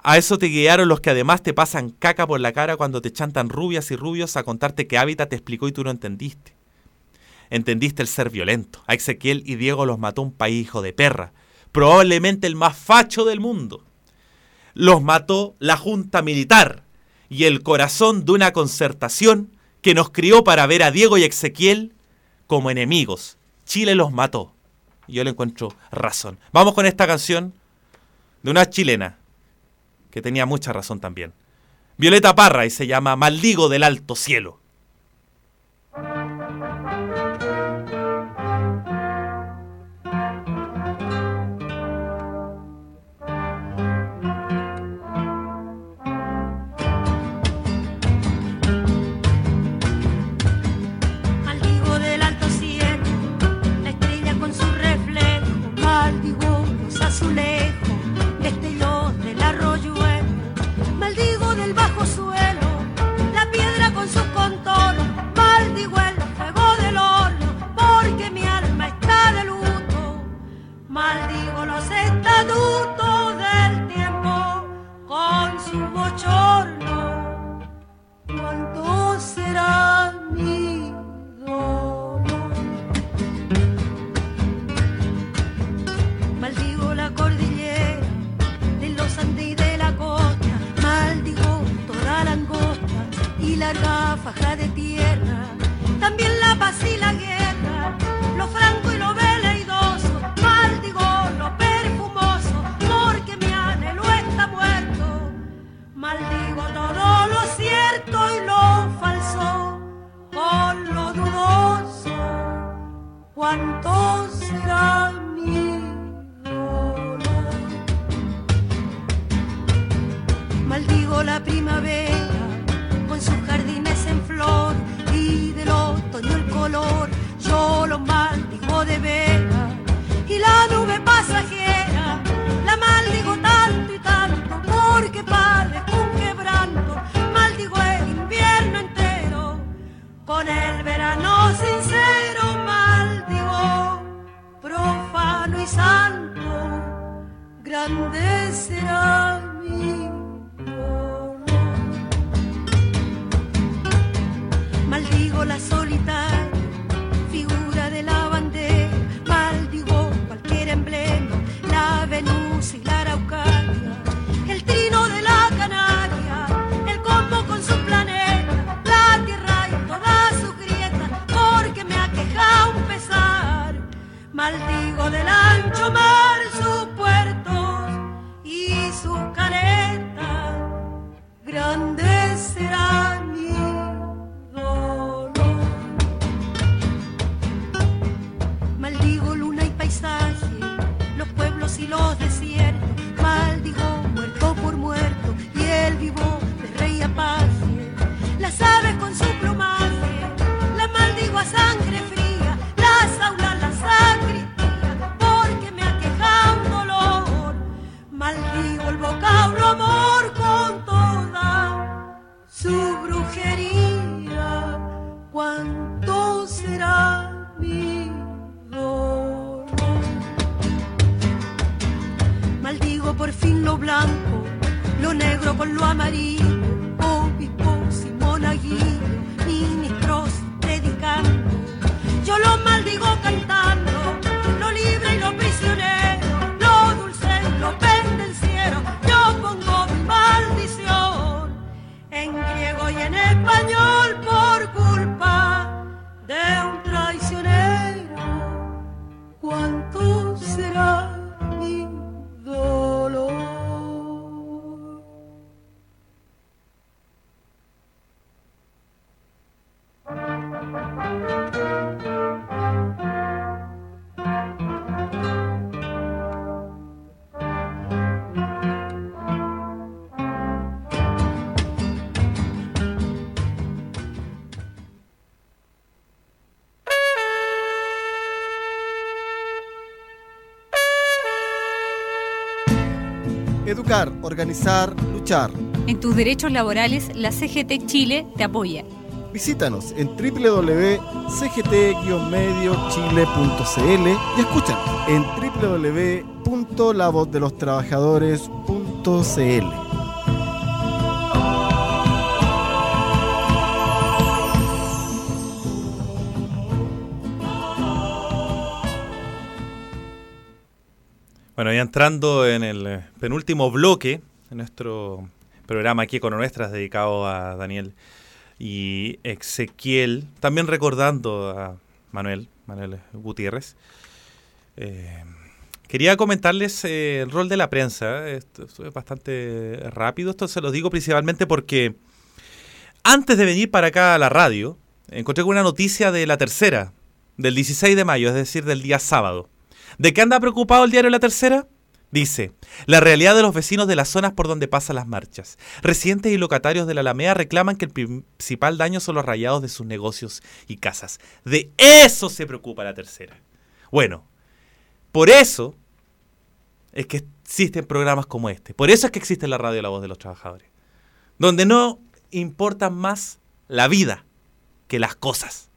A eso te guiaron los que además te pasan caca por la cara cuando te chantan rubias y rubios a contarte que Hábitat te explicó y tú no entendiste. Entendiste el ser violento. A Ezequiel y Diego los mató un país hijo de perra, probablemente el más facho del mundo. Los mató la junta militar y el corazón de una concertación que nos crió para ver a Diego y Ezequiel como enemigos. Chile los mató. Y yo le encuentro razón. Vamos con esta canción de una chilena que tenía mucha razón también. Violeta Parra, y se llama Maldigo del Alto Cielo. Maldigo del alto cielo, la estrella con su reflejo, maldigo los azulejos, destellos del arroyuelo, maldigo del bajo suelo, la piedra con sus contornos, maldigo el fuego del horno, porque mi alma está de luto, maldigo los estatutos del tiempo con su bochorno. ¿Cuánto será mi dolor? Maldigo la cordillera de los Andes y de la costa, maldigo toda la angosta y larga faja de tierra, también la paz y la guerra, lo franco y lo veleidoso, maldigo lo perfumoso, porque mi anhelo está muerto, maldigo todo lo cierto y lo falso con lo dudoso. ¿Cuánto será mi dolor? Maldigo la primavera con sus jardines en flor y del otoño el color, yo lo maldigo de veras, y la nube pasajera la maldigo tanto y tanto, porque padezco un quebranto, maldigo el invierno entero con el verano sincero, maldigo profano y santo, grande será mi dolor. Maldigo la solitaria figura de la bandera, maldigo cualquier emblema, la Venus y la Araucaria, el trino de la Canaria, el combo con su planeta, la tierra y todas sus grietas, porque me aqueja un pesar, maldigo del ancho mar sus puertos y sus caretas, grande será mi dolor. Maldigo luna y paisaje, los pueblos y los desiertos, maldigo muerto por muerto y el vivo de rey Apache, las aves con su plumaje, la maldigo a sangre fría, las aulas, la sacristía, porque me aqueja un dolor, maldigo el vocablo amor con toda su brujería. ¿Cuánto será mi dolor? Maldigo por fin lo blanco, lo negro con lo amarillo, obispos y monaguillos, ministros predicando, yo lo maldigo cantando, lo libre y lo prisionero, lo dulce y lo pendenciero, yo pongo mi maldición en griego y en español por culpa de un traicionero. ¿Cuánto será mi dolor? Educar, organizar, luchar. En tus derechos laborales, la CGT Chile te apoya. Visítanos en www.cgt-mediochile.cl y escúchanos en www.lavozdelostrabajadores.cl. Bueno, ya entrando en el penúltimo bloque de nuestro programa aquí con Nuestras, dedicado a Daniel y Ezequiel, también recordando a Manuel Gutiérrez. Quería comentarles el rol de la prensa. Esto es bastante rápido. Esto se los digo principalmente porque antes de venir para acá a la radio, encontré una noticia de La Tercera, del 16 de mayo, es decir, del día sábado. ¿De qué anda preocupado el diario La Tercera? Dice: la realidad de los vecinos de las zonas por donde pasan las marchas. Residentes y locatarios de la Alameda reclaman que el principal daño son los rayados de sus negocios y casas. De eso se preocupa La Tercera. Bueno, por eso es que existen programas como este. Por eso es que existe la radio La Voz de los Trabajadores, donde no importa más la vida que las cosas.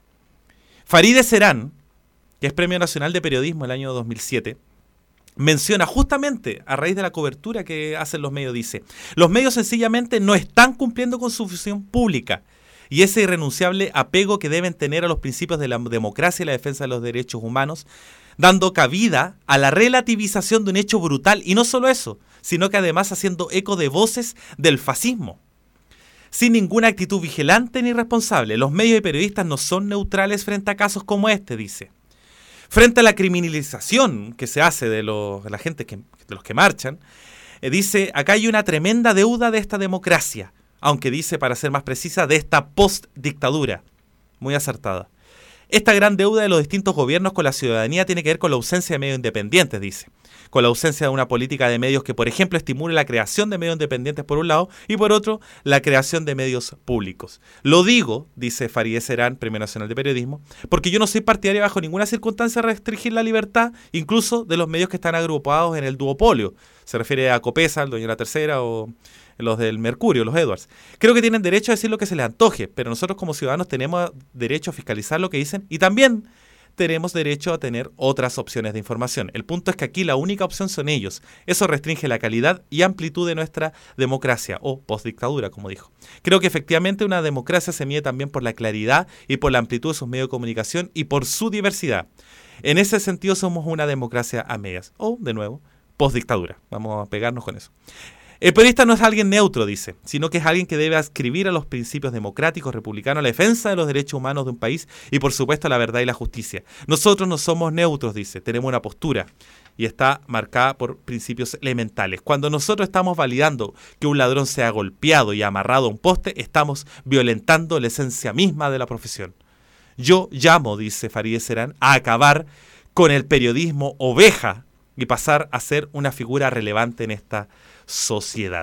Farideh Serán, que es Premio Nacional de Periodismo el año 2007, menciona justamente a raíz de la cobertura que hacen los medios, dice: los medios sencillamente no están cumpliendo con su función pública y ese irrenunciable apego que deben tener a los principios de la democracia y la defensa de los derechos humanos, dando cabida a la relativización de un hecho brutal, y no solo eso, sino que además haciendo eco de voces del fascismo. Sin ninguna actitud vigilante ni responsable, los medios y periodistas no son neutrales frente a casos como este, dice. Frente a la criminalización que se hace de la gente de los que marchan, dice: acá hay una tremenda deuda de esta democracia, aunque dice, para ser más precisa, de esta post-dictadura. Muy acertada. Esta gran deuda de los distintos gobiernos con la ciudadanía tiene que ver con la ausencia de medios independientes, dice. Con la ausencia de una política de medios que, por ejemplo, estimule la creación de medios independientes por un lado y por otro, la creación de medios públicos. Lo digo, dice Farideh Serán, Premio Nacional de Periodismo, porque yo no soy partidario bajo ninguna circunstancia de restringir la libertad, incluso de los medios que están agrupados en el duopolio. Se refiere a Copesa, el dueño de La Tercera, o los del Mercurio, los Edwards. Creo que tienen derecho a decir lo que se les antoje, pero nosotros como ciudadanos tenemos derecho a fiscalizar lo que dicen y también tenemos derecho a tener otras opciones de información. El punto es que aquí la única opción son ellos. Eso restringe la calidad y amplitud de nuestra democracia, o postdictadura, como dijo. Creo que efectivamente una democracia se mide también por la claridad y por la amplitud de sus medios de comunicación y por su diversidad. En ese sentido somos una democracia a medias, o, de nuevo, postdictadura. Vamos a pegarnos con eso. El periodista no es alguien neutro, dice, sino que es alguien que debe adscribir a los principios democráticos, republicanos, a la defensa de los derechos humanos de un país y, por supuesto, a la verdad y la justicia. Nosotros no somos neutros, dice, tenemos una postura y está marcada por principios elementales. Cuando nosotros estamos validando que un ladrón sea golpeado y amarrado a un poste, estamos violentando la esencia misma de la profesión. Yo llamo, dice Farideh Serán, a acabar con el periodismo oveja y pasar a ser una figura relevante en esta sociedad.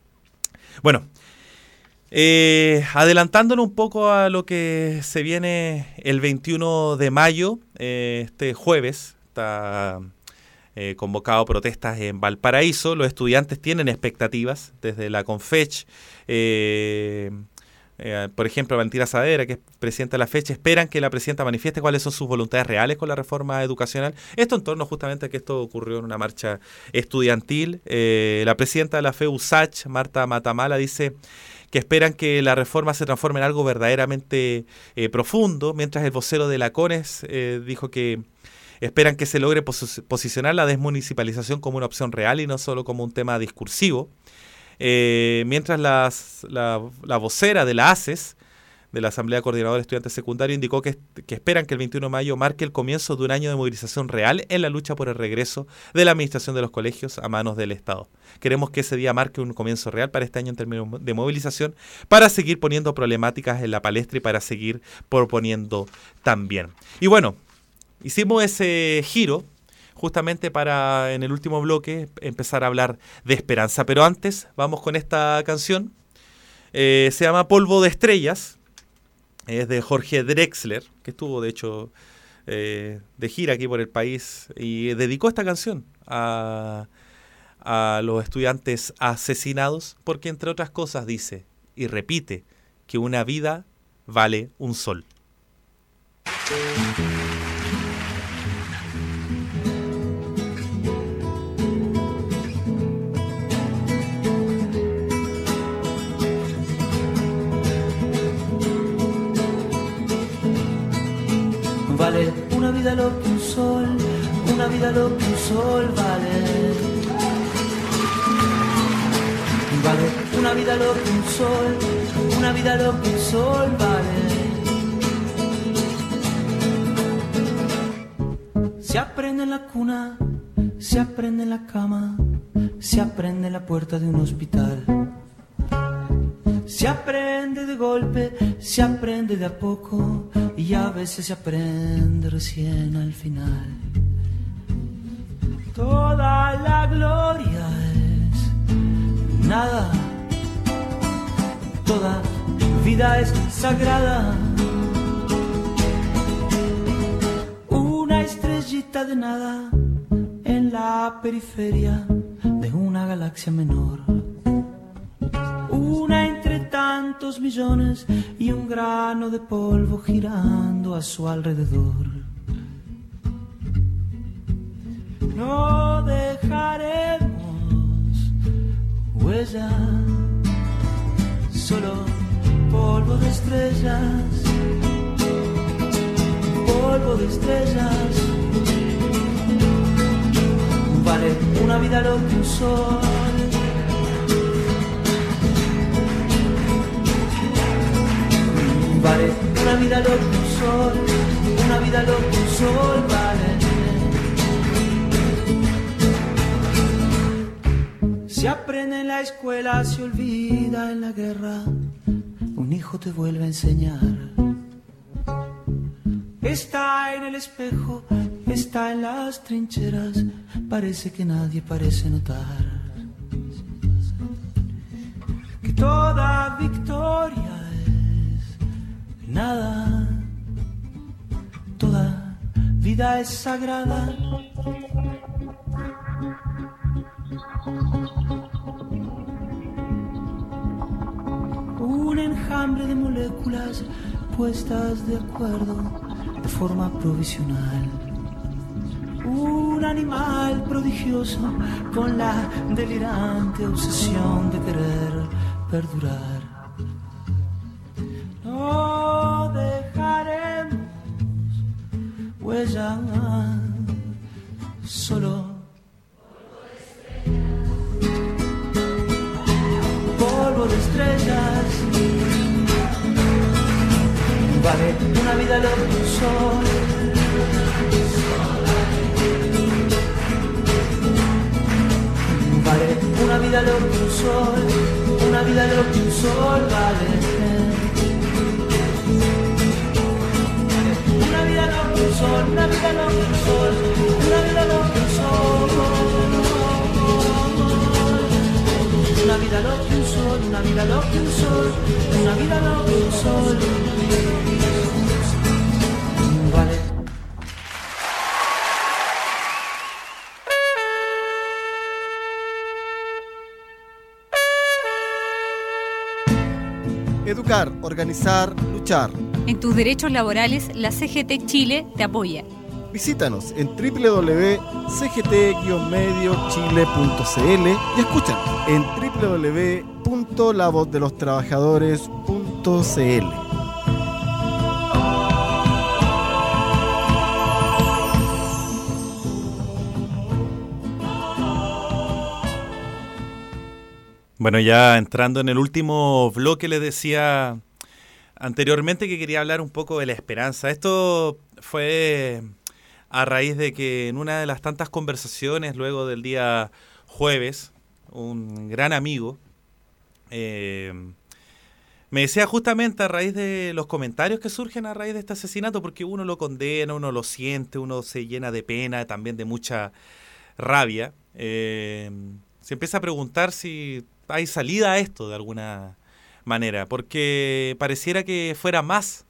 Bueno, adelantándonos un poco a lo que se viene el 21 de mayo, este jueves, está convocado protestas en Valparaíso. Los estudiantes tienen expectativas desde la Confech. Por ejemplo, Valentina Saavedra, que es presidenta de la fecha, esperan que la presidenta manifieste cuáles son sus voluntades reales con la reforma educacional. Esto en torno justamente a que esto ocurrió en una marcha estudiantil. La presidenta de la FEUSACH, Marta Matamala, dice que esperan que la reforma se transforme en algo verdaderamente profundo, mientras el vocero de la CONES dijo que esperan que se logre posicionar la desmunicipalización como una opción real y no solo como un tema discursivo. Mientras la vocera de la ACES, de la Asamblea Coordinadora de Estudiantes Secundarios, indicó que esperan que el 21 de mayo marque el comienzo de un año de movilización real en la lucha por el regreso de la administración de los colegios a manos del Estado. Queremos que ese día marque un comienzo real para este año en términos de movilización, para seguir poniendo problemáticas en la palestra y para seguir proponiendo también. Y bueno, hicimos ese giro justamente para, en el último bloque, empezar a hablar de esperanza. Pero antes, vamos con esta canción. Se llama Polvo de Estrellas. Es de Jorge Drexler, que estuvo, de hecho, de gira aquí por el país y dedicó esta canción a los estudiantes asesinados, porque, entre otras cosas, dice y repite que una vida vale un sol. Vale una vida lo que un sol, una vida lo que un sol vale. Vale una vida lo que un sol, una vida lo que un sol vale. Se aprende en la cuna, se aprende en la cama, se aprende en la puerta de un hospital. Se aprende de golpe, se aprende de a poco y a veces se aprende recién al final. Toda la gloria es nada, toda vida es sagrada. Una estrellita de nada en la periferia de una galaxia menor. Una entre tantos millones y un grano de polvo girando a su alrededor. No dejaremos huella, solo polvo de estrellas, polvo de estrellas. Vale una vida lo que un sol. Vale una vida lo que un sol, una vida lo que un sol vale. Se aprende en la escuela, se olvida en la guerra. Un hijo te vuelve a enseñar. Está en el espejo, está en las trincheras. Parece que nadie parece notar que toda victoria nada, toda vida es sagrada. Un enjambre de moléculas puestas de acuerdo de forma provisional. Un animal prodigioso con la delirante obsesión de querer perdurar. No dejaremos huella, solo polvo de estrellas. Vale una vida lo que un sol. Vale una vida lo que un sol, una vida lo que un sol vale. Una vida lo que un sol, una vida lo que un sol, una vida lo que un sol. Una vida lo que un sol, una vida lo que un sol, una vida lo que un sol. Vale. Educar, organizar, luchar. En tus derechos laborales, la CGT Chile te apoya. Visítanos en www.cgt-mediochile.cl y escúchanos en www.lavozdelostrabajadores.cl. Bueno, ya entrando en el último bloque, les decía anteriormente que quería hablar un poco de la esperanza. Esto fue a raíz de que en una de las tantas conversaciones luego del día jueves, un gran amigo me decía justamente a raíz de los comentarios que surgen a raíz de este asesinato, porque uno lo condena, uno lo siente, uno se llena de pena, también de mucha rabia, se empieza a preguntar si hay salida a esto de alguna manera, porque pareciera que fueran más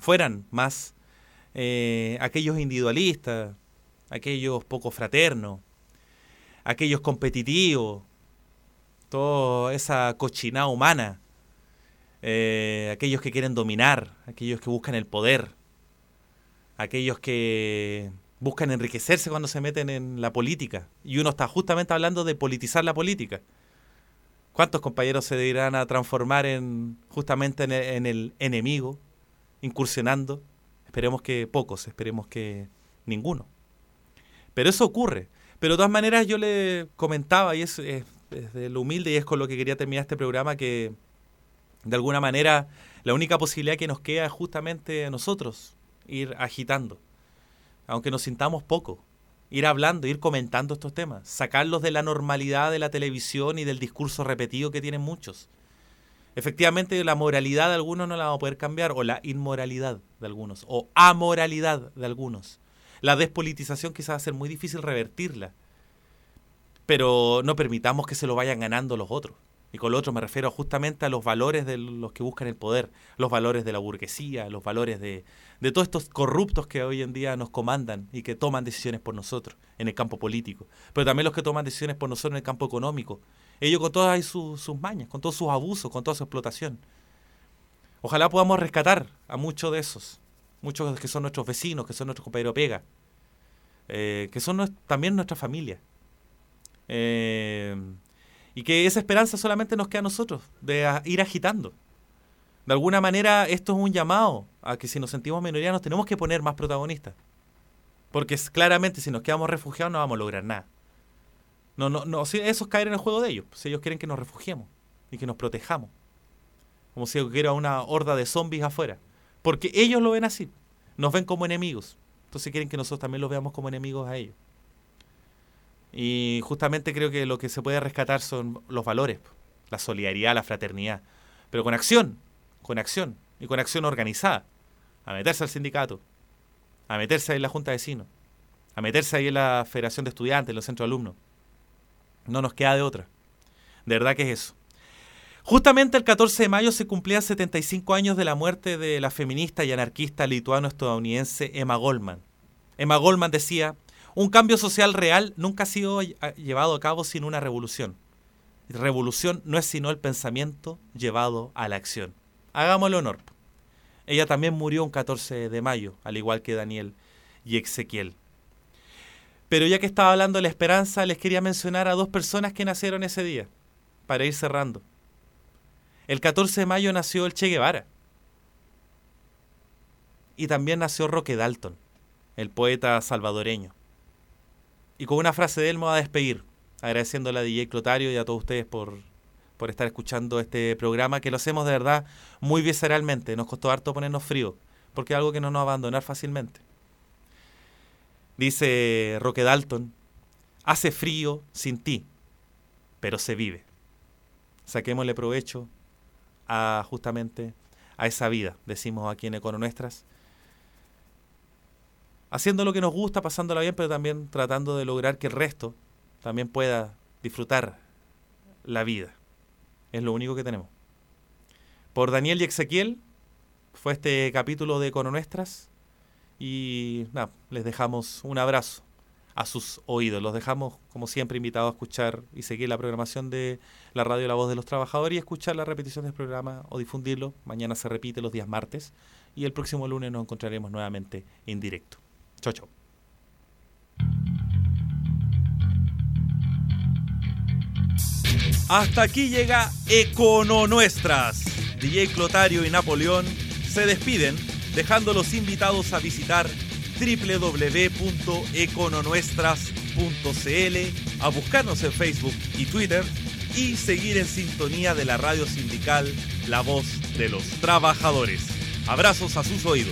aquellos individualistas, aquellos poco fraternos, aquellos competitivos, toda esa cochinada humana, aquellos que quieren dominar, aquellos que buscan el poder, aquellos que buscan enriquecerse cuando se meten en la política. Y uno está justamente hablando de politizar la política. ¿Cuántos compañeros se irán a transformar justamente en el enemigo, incursionando? Esperemos que pocos, esperemos que ninguno. Pero eso ocurre. Pero de todas maneras yo le comentaba, y es de lo humilde, y es con lo que quería terminar este programa, que de alguna manera la única posibilidad que nos queda es justamente a nosotros ir agitando, aunque nos sintamos poco, ir hablando, ir comentando estos temas, sacarlos de la normalidad de la televisión y del discurso repetido que tienen muchos. Efectivamente, la moralidad de algunos no la vamos a poder cambiar, o la inmoralidad de algunos, o amoralidad de algunos. La despolitización quizás va a ser muy difícil revertirla, pero no permitamos que se lo vayan ganando los otros. Y con lo otro me refiero justamente a los valores de los que buscan el poder, los valores de la burguesía, los valores de todos estos corruptos que hoy en día nos comandan y que toman decisiones por nosotros en el campo político, pero también los que toman decisiones por nosotros en el campo económico. Ellos con todas sus mañas, con todos sus abusos, con toda su explotación. Ojalá podamos rescatar a muchos de esos, muchos que son nuestros vecinos, que son nuestros compañeros de pega, que son también nuestra familia. Y que esa esperanza solamente nos queda a nosotros, de ir agitando. De alguna manera esto es un llamado a que si nos sentimos minoría nos tenemos que poner más protagonistas. Porque claramente si nos quedamos refugiados no vamos a lograr nada. No, eso es caer en el juego de ellos. Si ellos quieren que nos refugiemos y que nos protejamos. Como si hubiera una horda de zombies afuera. Porque ellos lo ven así. Nos ven como enemigos. Entonces quieren que nosotros también los veamos como enemigos a ellos. Y justamente creo que lo que se puede rescatar son los valores, la solidaridad, la fraternidad, pero con acción y con acción organizada, a meterse al sindicato, a meterse ahí en la junta de vecinos, a meterse ahí en la federación de estudiantes, en los centros de alumnos. No nos queda de otra, de verdad que es eso. Justamente el 14 de mayo se cumplían 75 años de la muerte de la feminista y anarquista lituano-estadounidense Emma Goldman. Emma Goldman decía: un cambio social real nunca ha sido llevado a cabo sin una revolución. Revolución no es sino el pensamiento llevado a la acción. Hagámosle honor. Ella también murió un 14 de mayo, al igual que Daniel y Ezequiel. Pero ya que estaba hablando de la esperanza, les quería mencionar a dos personas que nacieron ese día, para ir cerrando. El 14 de mayo nació el Che Guevara. Y también nació Roque Dalton, el poeta salvadoreño. Y con una frase de él me voy a despedir, agradeciéndole a DJ Clotario y a todos ustedes por estar escuchando este programa, que lo hacemos de verdad muy visceralmente. Nos costó harto ponernos frío, porque es algo que no nos va a abandonar fácilmente. Dice Roque Dalton: hace frío sin ti, pero se vive. Saquémosle provecho justamente a esa vida, decimos aquí en Econo Nuestras. Haciendo lo que nos gusta, pasándola bien, pero también tratando de lograr que el resto también pueda disfrutar la vida. Es lo único que tenemos. Por Daniel y Ezequiel fue este capítulo de Econo Nuestras. Y nada, les dejamos un abrazo a sus oídos. Los dejamos, como siempre, invitados a escuchar y seguir la programación de la radio La Voz de los Trabajadores y escuchar la repetición del programa o difundirlo. Mañana se repite los días martes y el próximo lunes nos encontraremos nuevamente en directo. Chau, chau. Hasta aquí llega Econo Nuestras. DJ Clotario y Napoleón se despiden, dejándolos invitados a visitar www.econonuestras.cl, a buscarnos en Facebook y Twitter y seguir en sintonía de la radio sindical La Voz de los Trabajadores. Abrazos a sus oídos.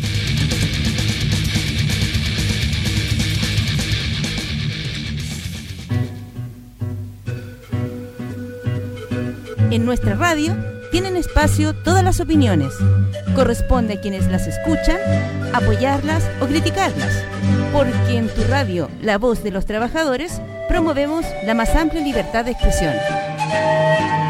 En nuestra radio tienen espacio todas las opiniones. Corresponde a quienes las escuchan apoyarlas o criticarlas, porque en tu radio, La Voz de los Trabajadores, promovemos la más amplia libertad de expresión.